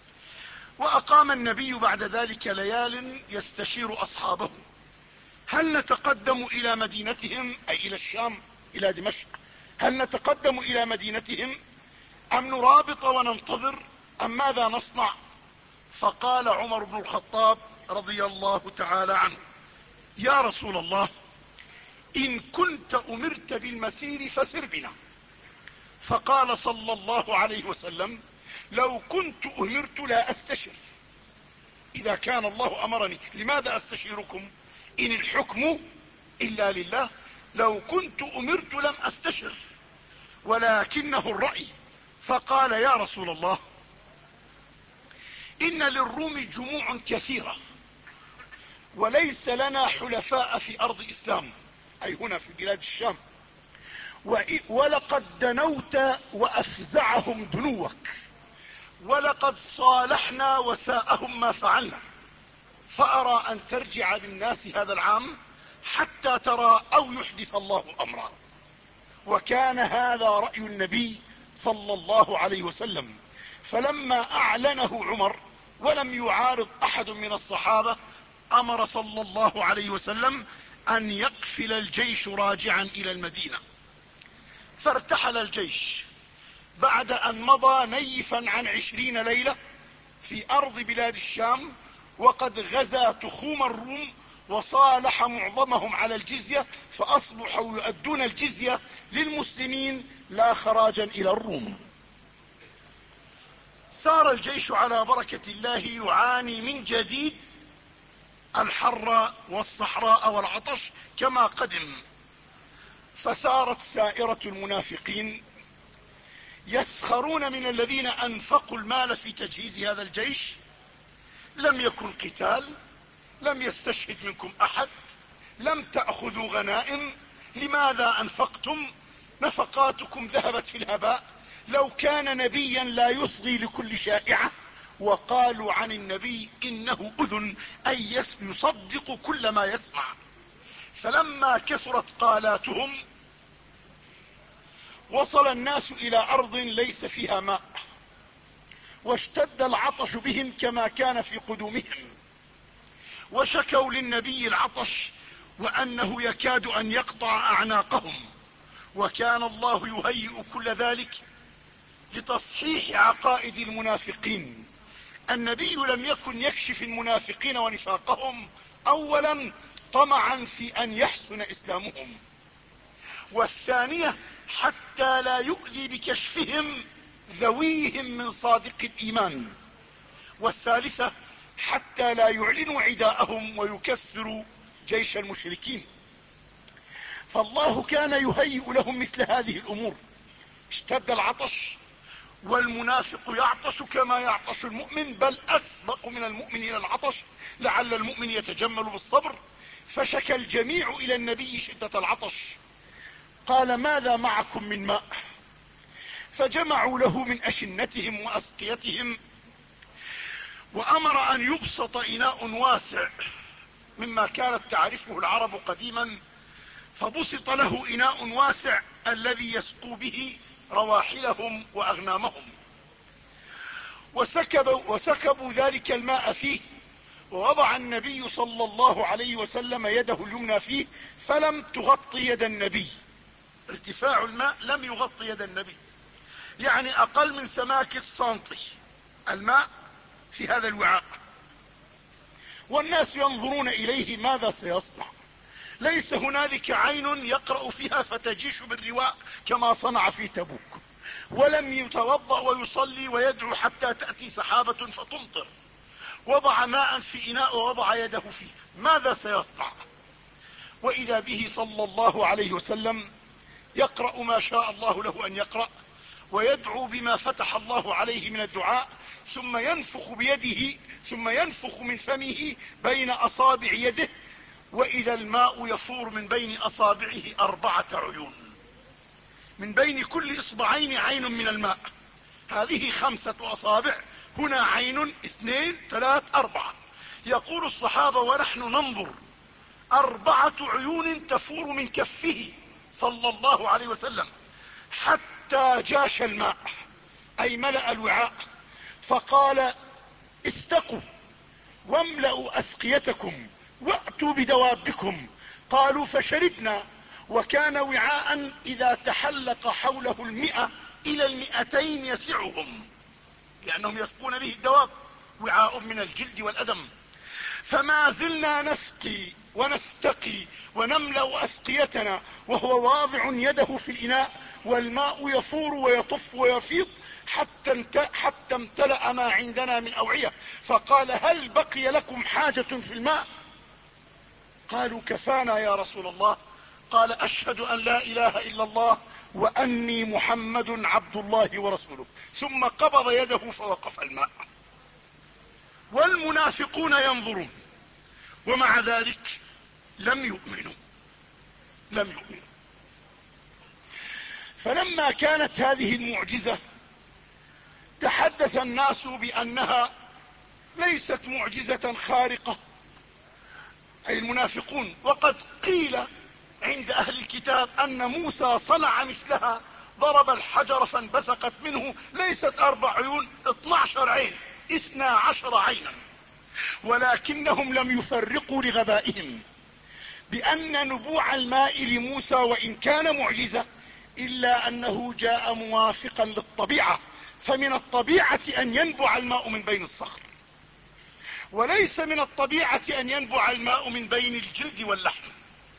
وأقام النبي بعد ذلك ليال يستشير أصحابه: هل نتقدم إلى مدينتهم، أي إلى الشام إلى دمشق، هل نتقدم إلى مدينتهم أم نرابط وننتظر أم ماذا نصنع؟ فقال عمر بن الخطاب رضي الله تعالى عنه: يا رسول الله، إن كنت أمرت بالمسير فسر بنا. فقال صلى الله عليه وسلم: لو كنت أمرت لا أستشر. إذا كان الله أمرني لماذا أستشيركم؟ إن الحكم إلا لله. لو كنت أمرت لم أستشر، ولكنه الرأي. فقال: يا رسول الله، إن للروم جموع كثيرة، وليس لنا حلفاء في أرض إسلام، أي هنا في بلاد الشام، ولقد دنوت وأفزعهم دنوك، ولقد صالحنا وساءهم ما فعلنا، فأرى أن ترجع بالناس هذا العام حتى ترى أو يحدث الله أمرا. وكان هذا رأي النبي صلى الله عليه وسلم. فلما أعلنه عمر ولم يعارض أحد من الصحابة، أمر صلى الله عليه وسلم أن يقفل الجيش راجعا إلى المدينة. فارتحل الجيش بعد أن مضى نيفا عن عشرين ليلة في أرض بلاد الشام، وقد غزا تخوم الروم وصالح معظمهم على الجزية، فأصبحوا يؤدون الجزية للمسلمين لا خراجا إلى الروم. سار الجيش على بركة الله يعاني من جديد الحر والصحراء والعطش كما قدم. فثارت ثائرة المنافقين يسخرون من الذين أنفقوا المال في تجهيز هذا الجيش: لم يكن قتال، لم يستشهد منكم أحد، لم تأخذوا غنائم، لماذا أنفقتم؟ نفقاتكم ذهبت في الهباء. لو كان نبيا لا يصغي لكل شائعة. وقالوا عن النبي إنه أذن، أي يصدق كل ما يسمع. فلما كثرت قالاتهم وصل الناس إلى أرض ليس فيها ماء، واشتد العطش بهم كما كان في قدومهم، وشكوا للنبي العطش وأنه يكاد أن يقطع أعناقهم. وكان الله يهيئ كل ذلك لتصحيح عقائد المنافقين. النبي لم يكن يكشف المنافقين ونفاقهم اولا طمعا في ان يحسن اسلامهم، والثانية حتى لا يؤذي بكشفهم ذويهم من صادق الايمان، والثالثة حتى لا يعلنوا عداءهم ويكثروا جيش المشركين. فالله كان يهيئ لهم مثل هذه الامور. اشتد العطش والمنافق يعطش كما يعطش المؤمن، بل اسبق من المؤمن الى العطش، لعل المؤمن يتجمل بالصبر. فشكى الجميع الى النبي شدة العطش، قال ماذا معكم من ماء؟ فجمعوا له من اشنتهم واسقيتهم، وامر ان يبسط اناء واسع مما كانت تعرفه العرب قديما، فبسط له اناء واسع الذي يسقوا به رواحلهم واغنامهم، وسكبوا, وسكبوا ذلك الماء فيه، ووضع النبي صلى الله عليه وسلم يده اليمنى فيه فلم تغطي يد النبي. ارتفاع الماء لم يغطي يد النبي، يعني اقل من سماكة سنتي الماء في هذا الوعاء، والناس ينظرون اليه ماذا سيصنع. ليس هنالك عين يقرأ فيها فتجيش بالرواء كما صنع في تبوك، ولم يتوضأ ويصلي ويدعو حتى تأتي سحابة فتمطر. وضع ماء في اناء ووضع يده فيه، ماذا سيصنع؟ واذا به صلى الله عليه وسلم يقرأ ما شاء الله له ان يقرأ، ويدعو بما فتح الله عليه من الدعاء، ثم ينفخ بيده، ثم ينفخ من فمه بين اصابع يده، واذا الماء يفور من بين اصابعه اربعة عيون، من بين كل اصبعين عين من الماء. هذه خمسة اصابع، هنا عين، اثنين، ثلاث، اربعة. يقول الصحابة ونحن ننظر اربعة عيون تفور من كفه صلى الله عليه وسلم حتى جاش الماء، اي ملأ الوعاء. فقال استقوا واملأوا اسقيتكم واتوا بدوابكم. قالوا فشربنا، وكان وعاء اذا تحلق حوله المئة الى المئتين يسعهم، لانهم يسقون به الدواب، وعاء من الجلد والادم. فما زلنا نسقي ونستقي ونملأ اسقيتنا وهو واضع يده في الاناء، والماء يفور ويطف ويفيض حتى, حتى امتلأ ما عندنا من اوعية. فقال هل بقي لكم حاجة في الماء؟ قالوا كفانا يا رسول الله. قال اشهد ان لا اله الا الله واني محمد عبد الله ورسوله، ثم قبض يده فوقف الماء. والمنافقون ينظرون، ومع ذلك لم يؤمنوا لم يؤمنوا فلما كانت هذه المعجزة تحدث الناس بانها ليست معجزة خارقة، اي المنافقون. وقد قيل عند اهل الكتاب ان موسى صنع مثلها، ضرب الحجر فانبثقت منه ليست اربع عيون، اثنا عشر عين، اثنا عشر عينا. ولكنهم لم يفرقوا لغبائهم بان نبوع الماء لموسى وان كان معجزة الا انه جاء موافقا للطبيعة، فمن الطبيعة ان ينبع الماء من بين الصخر، وليس من الطبيعة ان ينبع الماء من بين الجلد واللحم.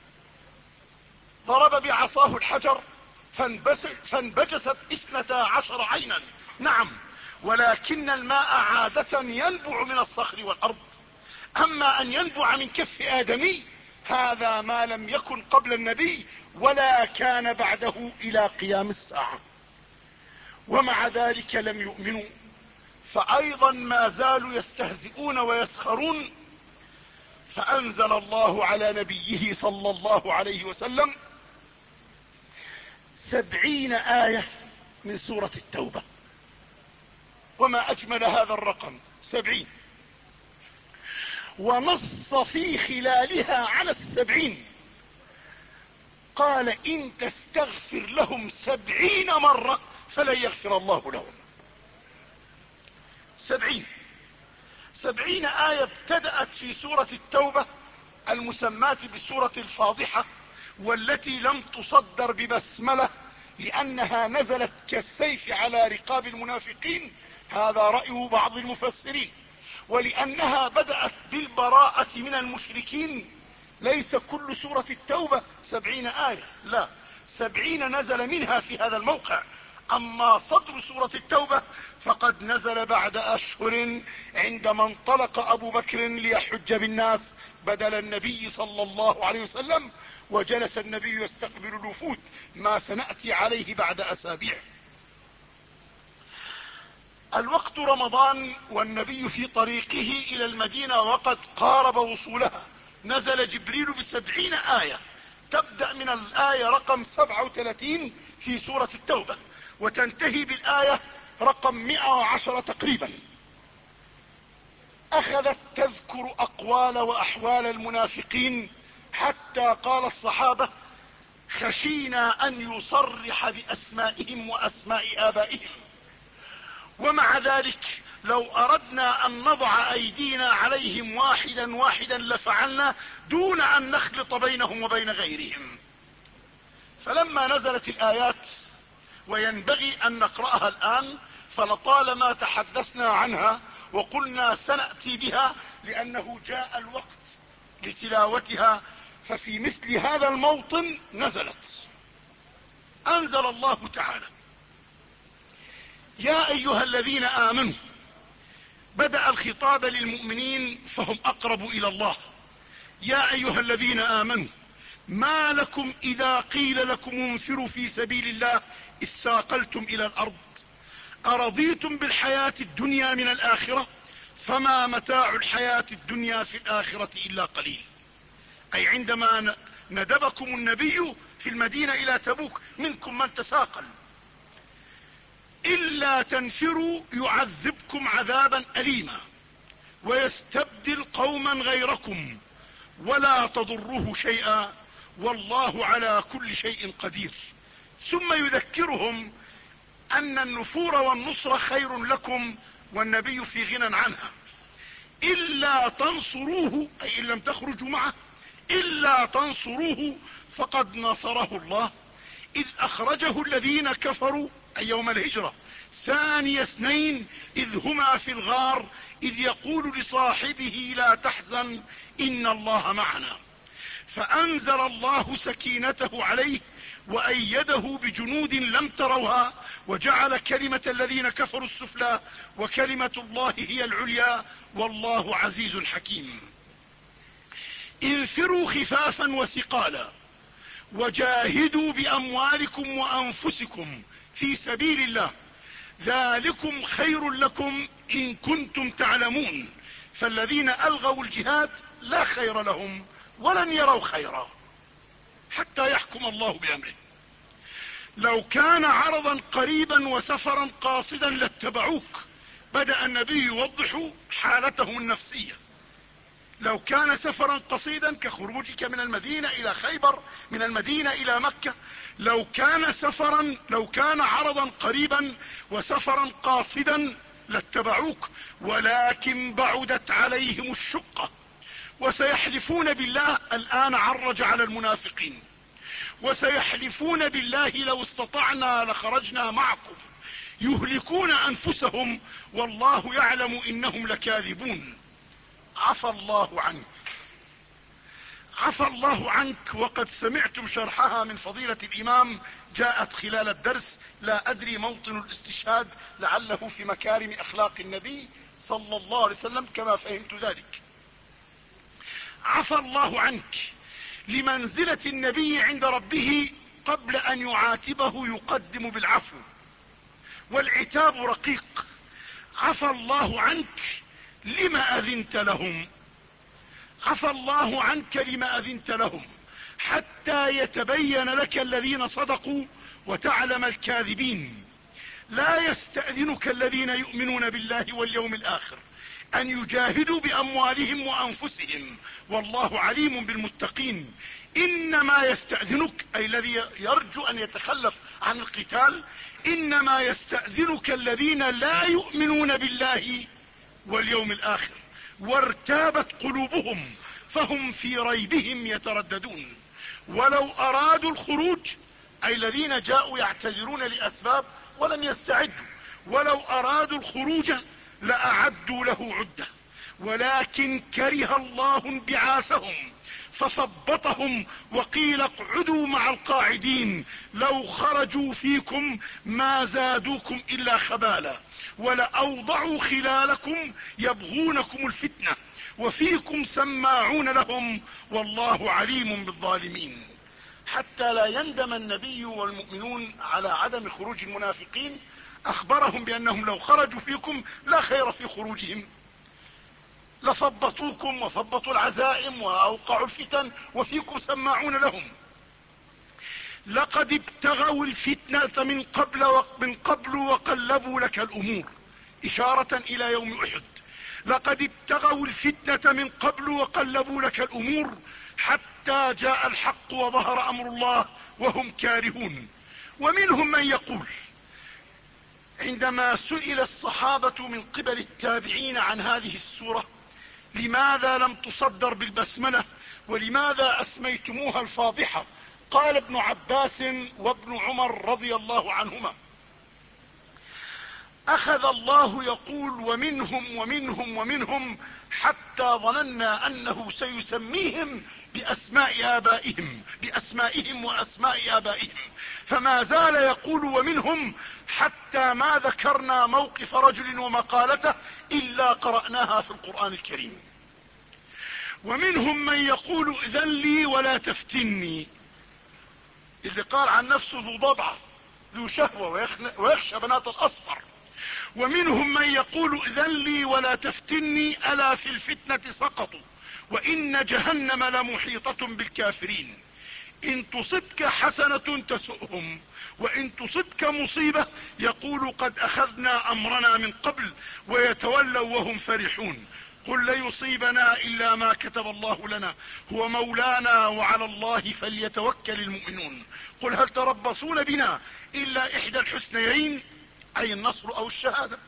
ضرب بعصاه الحجر فانبجست اثنتا عشر عينا، نعم، ولكن الماء عادة ينبع من الصخر والارض. اما ان ينبع من كف ادمي هذا ما لم يكن قبل النبي ولا كان بعده الى قيام الساعة. ومع ذلك لم يؤمنوا، فايضا ما زالوا يستهزئون ويسخرون. فانزل الله على نبيه صلى الله عليه وسلم سبعين آية من سورة التوبة، وما اجمل هذا الرقم سبعين، ونص في خلالها على السبعين. قال ان تستغفر لهم سبعين مرة فلن يغفر الله لهم. سبعين سبعين آية ابتدأت في سورة التوبة المسماة بسورة الفاضحة، والتي لم تصدر ببسملة لأنها نزلت كالسيف على رقاب المنافقين، هذا رأي بعض المفسرين، ولأنها بدأت بالبراءة من المشركين. ليس كل سورة التوبة سبعين آية، لا، سبعين نزل منها في هذا الموقع. أما صدر سورة التوبة فقد نزل بعد أشهر عندما انطلق أبو بكر ليحج بالناس بدل النبي صلى الله عليه وسلم، وجلس النبي يستقبل الوفود، ما سنأتي عليه بعد أسابيع. الوقت رمضان والنبي في طريقه إلى المدينة وقد قارب وصولها. نزل جبريل بسبعين آية، تبدأ من الآية رقم سبعة وثلاثين في سورة التوبة وتنتهي بالآية رقم مئة وعشرة تقريبا. أخذت تذكر أقوال وأحوال المنافقين حتى قال الصحابة: خشينا أن يصرح بأسمائهم وأسماء آبائهم، ومع ذلك لو أردنا أن نضع أيدينا عليهم واحدا واحدا لفعلنا دون أن نخلط بينهم وبين غيرهم. فلما نزلت الآيات، وينبغي أن نقرأها الآن، فلطالما تحدثنا عنها وقلنا سنأتي بها لأنه جاء الوقت لتلاوتها، ففي مثل هذا الموطن نزلت. أنزل الله تعالى: يا أيها الذين آمنوا. بدأ الخطاب للمؤمنين فهم أقرب إلى الله. يا أيها الذين آمنوا ما لكم إذا قيل لكم انفروا في سبيل الله اثاقلتم إلى الأرض أرضيتم بالحياة الدنيا من الآخرة فما متاع الحياة الدنيا في الآخرة إلا قليل. أي عندما ندبكم النبي في المدينة إلى تبوك منكم من تثاقل، إلا تنفروا يعذبكم عذابا أليما ويستبدل قوما غيركم ولا تضروه شيئا والله على كل شيء قدير. ثم يذكرهم أن النفور والنصر خير لكم والنبي في غنى عنها. إلا تنصروه، أي إن لم تخرجوا معه، إلا تنصروه فقد نصره الله إذ أخرجه الذين كفروا أي يوم الهجرة ثاني اثنين إذ هما في الغار إذ يقول لصاحبه لا تحزن إن الله معنا، فأنزل الله سكينته عليه وأيده بجنود لم تروها وجعل كلمة الذين كفروا السفلى وكلمة الله هي العليا والله عزيز حكيم. انفروا خفافا وثقالا وجاهدوا بأموالكم وأنفسكم في سبيل الله ذلكم خير لكم إن كنتم تعلمون، فالذين ألغوا الجهاد لا خير لهم ولن يروا خيرا حتى يحكم الله بأمره. لو كان عرضا قريبا وسفرا قاصدا لاتبعوك. بدأ النبي يوضح حالتهم النفسية. لو كان سفرا قصيدا كخروجك من المدينة إلى خيبر، من المدينة إلى مكة، لو كان سفرا لو كان عرضا قريبا وسفرا قاصدا لاتبعوك، ولكن بعدت عليهم الشقة. وسيحلفون بالله، الآن عرج على المنافقين، وسيحلفون بالله لو استطعنا لخرجنا معكم يهلكون أنفسهم والله يعلم إنهم لكاذبون. عفى الله عنك، عفى الله عنك. وقد سمعتم شرحها من فضيلة الإمام، جاءت خلال الدرس، لا أدري موطن الاستشهاد، لعله في مكارم أخلاق النبي صلى الله عليه وسلم كما فهمت ذلك. عفى الله عنك لمنزلة النبي عند ربه، قبل أن يعاتبه يقدم بالعفو، والعتاب رقيق. عفى الله عنك لما أذنت لهم، عفى الله عنك لما أذنت لهم حتى يتبين لك الذين صدقوا وتعلم الكاذبين. لا يستأذنك الذين يؤمنون بالله واليوم الآخر أن يجاهدوا بأموالهم وأنفسهم والله عليم بالمتقين. إنما يستأذنك، أي الذي يرجو أن يتخلف عن القتال، إنما يستأذنك الذين لا يؤمنون بالله واليوم الآخر وارتابت قلوبهم فهم في ريبهم يترددون. ولو أرادوا الخروج أي الذين جاءوا يعتذرون لأسباب ولم يستعدوا، ولو أرادوا الخروج لأعدوا له عدة، ولكن كره الله انبعاثهم فثبطهم وقيل اقعدوا مع القاعدين لو خرجوا فيكم ما زادوكم إلا خبالا ولأوضعوا خلالكم يبغونكم الفتنة وفيكم سماعون لهم والله عليم بالظالمين. حتى لا يندم النبي والمؤمنون على عدم خروج المنافقين أخبرهم بأنهم لو خرجوا فيكم لا خير في خروجهم، لثبطوكم وثبطوا العزائم وأوقعوا الفتن وفيكم سماعون لهم. لقد ابتغوا الفتنة من قبل من قبل وقلبوا لك الأمور، إشارة إلى يوم أحد. لقد ابتغوا الفتنة من قبل وقلبوا لك الأمور حتى جاء الحق وظهر أمر الله وهم كارهون. ومنهم من يقول عندما سئل الصحابة من قبل التابعين عن هذه السورة لماذا لم تصدر بالبسملة ولماذا أسميتموها الفاضحة، قال ابن عباس وابن عمر رضي الله عنهما: أخذ الله يقول ومنهم ومنهم ومنهم حتى ظننا أنه سيسميهم بأسماء آبائهم بأسمائهم وأسماء آبائهم، فما زال يقول ومنهم حتى ما ذكرنا موقف رجل ومقالته إلا قرأناها في القرآن الكريم. ومنهم من يقول إذن لي ولا تفتني، اللي قال عن نفسه ذو ضبعة ذو شهوة ويخشى بنات الأصفر. ومنهم من يقول إذن لي ولا تفتني ألا في الفتنة سقطوا وإن جهنم لمحيطة بالكافرين. إن تصبك حسنة تسؤهم وإن تصبك مصيبة يقول قد أخذنا أمرنا من قبل ويتولوا وهم فرحون. قل لن يصيبنا إلا ما كتب الله لنا هو مولانا وعلى الله فليتوكل المؤمنون. قل هل تربصون بنا إلا إحدى الحسنيين أي النصر أو الشهادة،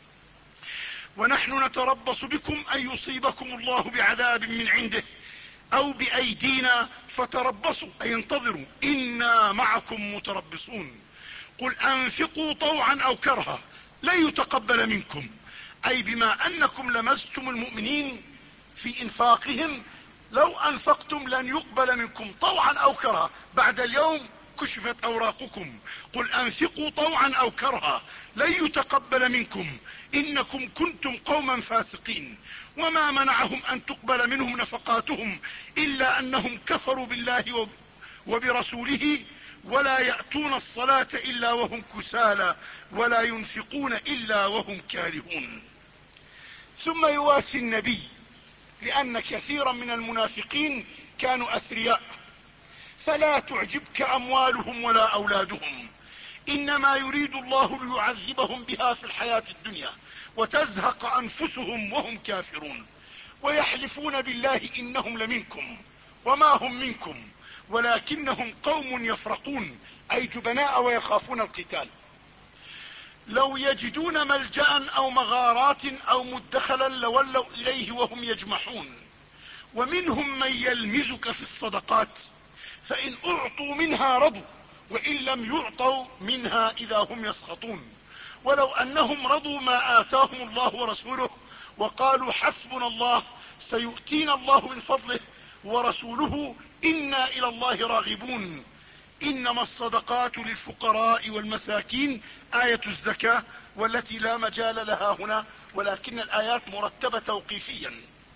ونحن نتربص بكم أن يصيبكم الله بعذاب من عنده أو بأيدينا فتربصوا أي انتظروا إنا معكم متربصون. قل أنفقوا طوعا أو كرها لن يتقبل منكم، أي بما أنكم لمستم المؤمنين في إنفاقهم لو أنفقتم لن يقبل منكم طوعا أو كرها، بعد اليوم كشفت أوراقكم. قل أنفقوا طوعا أو كرها لن يتقبل منكم إنكم كنتم قوما فاسقين. وما منعهم أن تقبل منهم نفقاتهم إلا أنهم كفروا بالله وبرسوله ولا يأتون الصلاة إلا وهم كسالى ولا ينفقون إلا وهم كارهون. ثم يواسي النبي لأن كثيرا من المنافقين كانوا أثرياء، فلا تعجبك أموالهم ولا أولادهم إنما يريد الله ليعذبهم بها في الحياة الدنيا وتزهق أنفسهم وهم كافرون. ويحلفون بالله إنهم لمنكم وما هم منكم ولكنهم قوم يفرقون أي جبناء ويخافون القتال. لو يجدون ملجأ أو مغارات أو مدخلا لولوا إليه وهم يجمحون. ومنهم من يلمزك في الصدقات فإن أعطوا منها رضوا وإن لم يعطوا منها إذا هم يسخطون. ولو أنهم رضوا ما آتاهم الله ورسوله وقالوا حسبنا الله سيؤتينا الله من فضله ورسوله إنا إلى الله راغبون. إنما الصدقات للفقراء والمساكين آية الزكاة والتي لا مجال لها هنا ولكن الآيات مرتبة توقيفيا.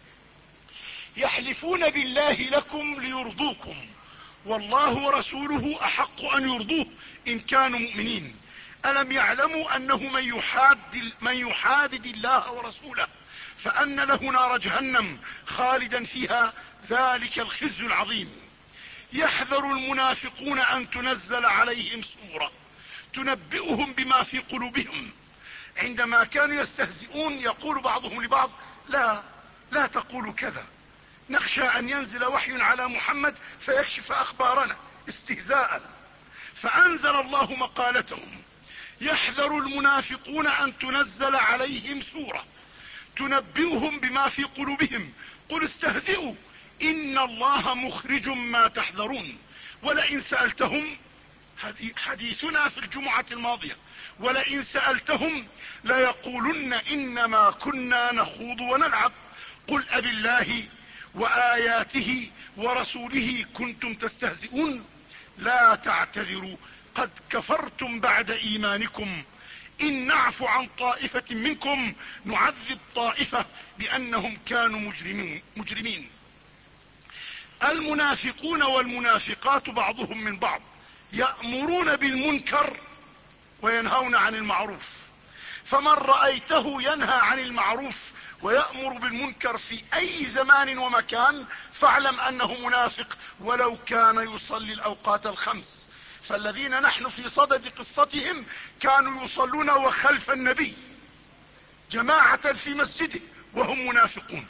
يحلفون بالله لكم ليرضوكم والله ورسوله أحق أن يرضوه إن كانوا مؤمنين. ألم يعلموا أنه من يحادد, من يحادد الله ورسوله فأن له نار جهنم خالدا فيها ذلك الخزي العظيم. يحذر المنافقون أن تنزل عليهم سورة تنبئهم بما في قلوبهم. عندما كانوا يستهزئون يقول بعضهم لبعض لا لا تقولوا كذا نخشى أن ينزل وحي على محمد فيكشف أخبارنا استهزاء، فأنزل الله مقالتهم. يحذر المنافقون أن تنزل عليهم سورة تنبئهم بما في قلوبهم قل استهزئوا إن الله مخرج ما تحذرون ولئن سألتهم حديثنا في الجمعة الماضية، ولئن سألتهم ليقولن إنما كنا نخوض ونلعب قل أب الله وآياته ورسوله كنتم تستهزئون لا تعتذروا قد كفرتم بعد إيمانكم إن نعف عن طائفة منكم نعذب طائفة بأنهم كانوا مجرمين, مجرمين. المنافقون والمنافقات بعضهم من بعض يأمرون بالمنكر وينهون عن المعروف، فمن رأيته ينهى عن المعروف ويأمر بالمنكر في أي زمان ومكان فاعلم أنه منافق ولو كان يصلي الأوقات الخمس. فالذين نحن في صدد قصتهم كانوا يصلون وخلف النبي جماعة في مسجده وهم منافقون.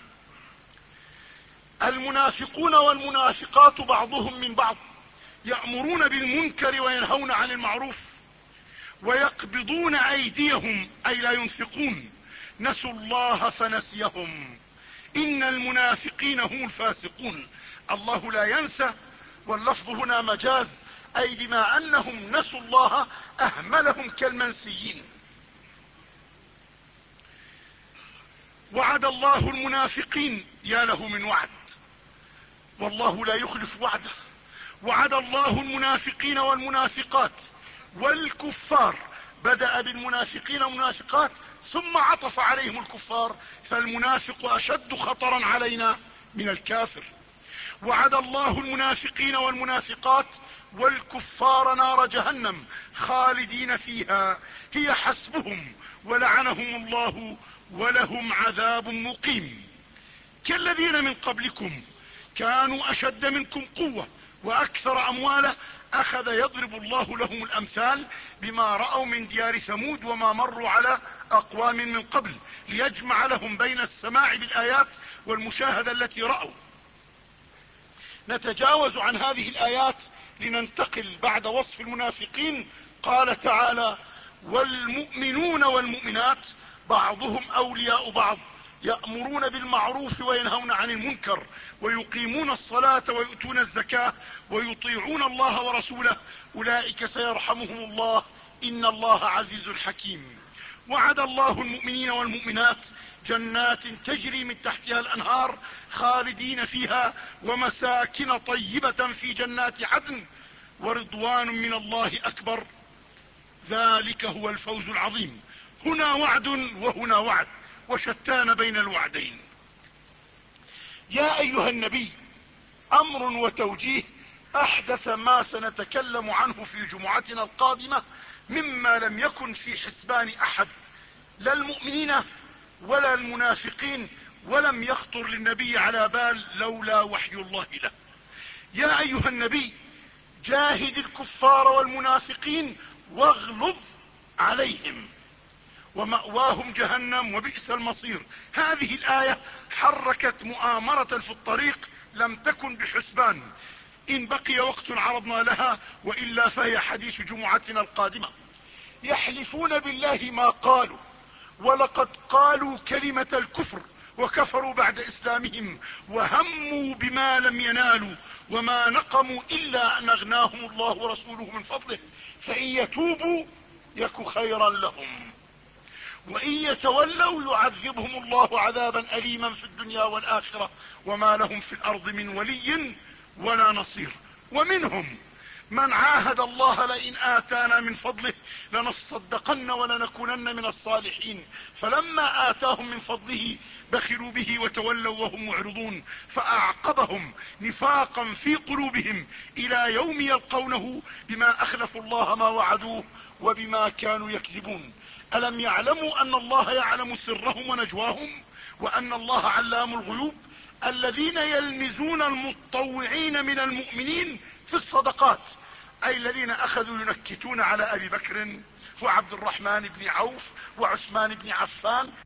المنافقون والمنافقات بعضهم من بعض يأمرون بالمنكر وينهون عن المعروف ويقبضون أيديهم أي لا ينفقون، نسوا الله فنسيهم إن المنافقين هم الفاسقون. الله لا ينسى، واللفظ هنا مجاز، أي بما أنهم نسوا الله أهملهم كالمنسيين. وعد الله المنافقين، يا له من وعد، والله لا يخلف وعده. وعد الله المنافقين والمنافقات والكفار، بدأ بالمنافقين والمنافقات ثم عطف عليهم الكفار، فالمنافق أشد خطرا علينا من الكافر. وعد الله المنافقين والمنافقات والكفار نار جهنم خالدين فيها هي حسبهم ولعنهم الله ولهم عذاب مقيم. كالذين من قبلكم كانوا أشد منكم قوة وأكثر أموالا أخذ يضرب الله لهم الأمثال بما رأوا من ديار ثمود وما مروا على أقوام من قبل ليجمع لهم بين السماع بالآيات والمشاهدة التي رأوا. نتجاوز عن هذه الآيات لننتقل بعد وصف المنافقين. قال تعالى: والمؤمنون والمؤمنات بعضهم أولياء بعض يأمرون بالمعروف وينهون عن المنكر ويقيمون الصلاة ويؤتون الزكاة ويطيعون الله ورسوله أولئك سيرحمهم الله إن الله عزيز حكيم. وعد الله المؤمنين والمؤمنات جنات تجري من تحتها الأنهار خالدين فيها ومساكن طيبة في جنات عدن ورضوان من الله أكبر ذلك هو الفوز العظيم. هنا وعد وهنا وعد وشتان بين الوعدين. يا أيها النبي، أمر وتوجيه أحدث ما سنتكلم عنه في جمعتنا القادمة مما لم يكن في حسبان أحد، لا المؤمنين ولا المنافقين، ولم يخطر للنبي على بال لولا وحي الله له. يا أيها النبي، جاهد الكفار والمنافقين واغلظ عليهم ومأواهم جهنم وبئس المصير. هذه الآية حركت مؤامرة في الطريق لم تكن بحسبان. إن بقي وقت عرضنا لها، وإلا فهي حديث جمعتنا القادمة. يحلفون بالله ما قالوا ولقد قالوا كلمة الكفر وكفروا بعد إسلامهم وهموا بما لم ينالوا وما نقموا إلا أن أغناهم الله ورسوله من فضله فإن يتوبوا يك خيرا لهم وإن يتولوا يعذبهم الله عذابا أليما في الدنيا والآخرة وما لهم في الأرض من ولي ولا نصير. ومنهم من عاهد الله لئن آتانا من فضله لنصدقن ولنكونن من الصالحين فلما آتاهم من فضله بخلوا به وتولوا وهم معرضون فأعقبهم نفاقا في قلوبهم إلى يوم يلقونه بما أخلفوا الله ما وعدوه وبما كانوا يكذبون. ألم يعلموا أن الله يعلم سرهم ونجواهم وأن الله علام الغيوب. الذين يلمزون المتطوعين من المؤمنين في الصدقات أي الذين أخذوا ينكتون على أبي بكر وعبد الرحمن بن عوف وعثمان بن عفان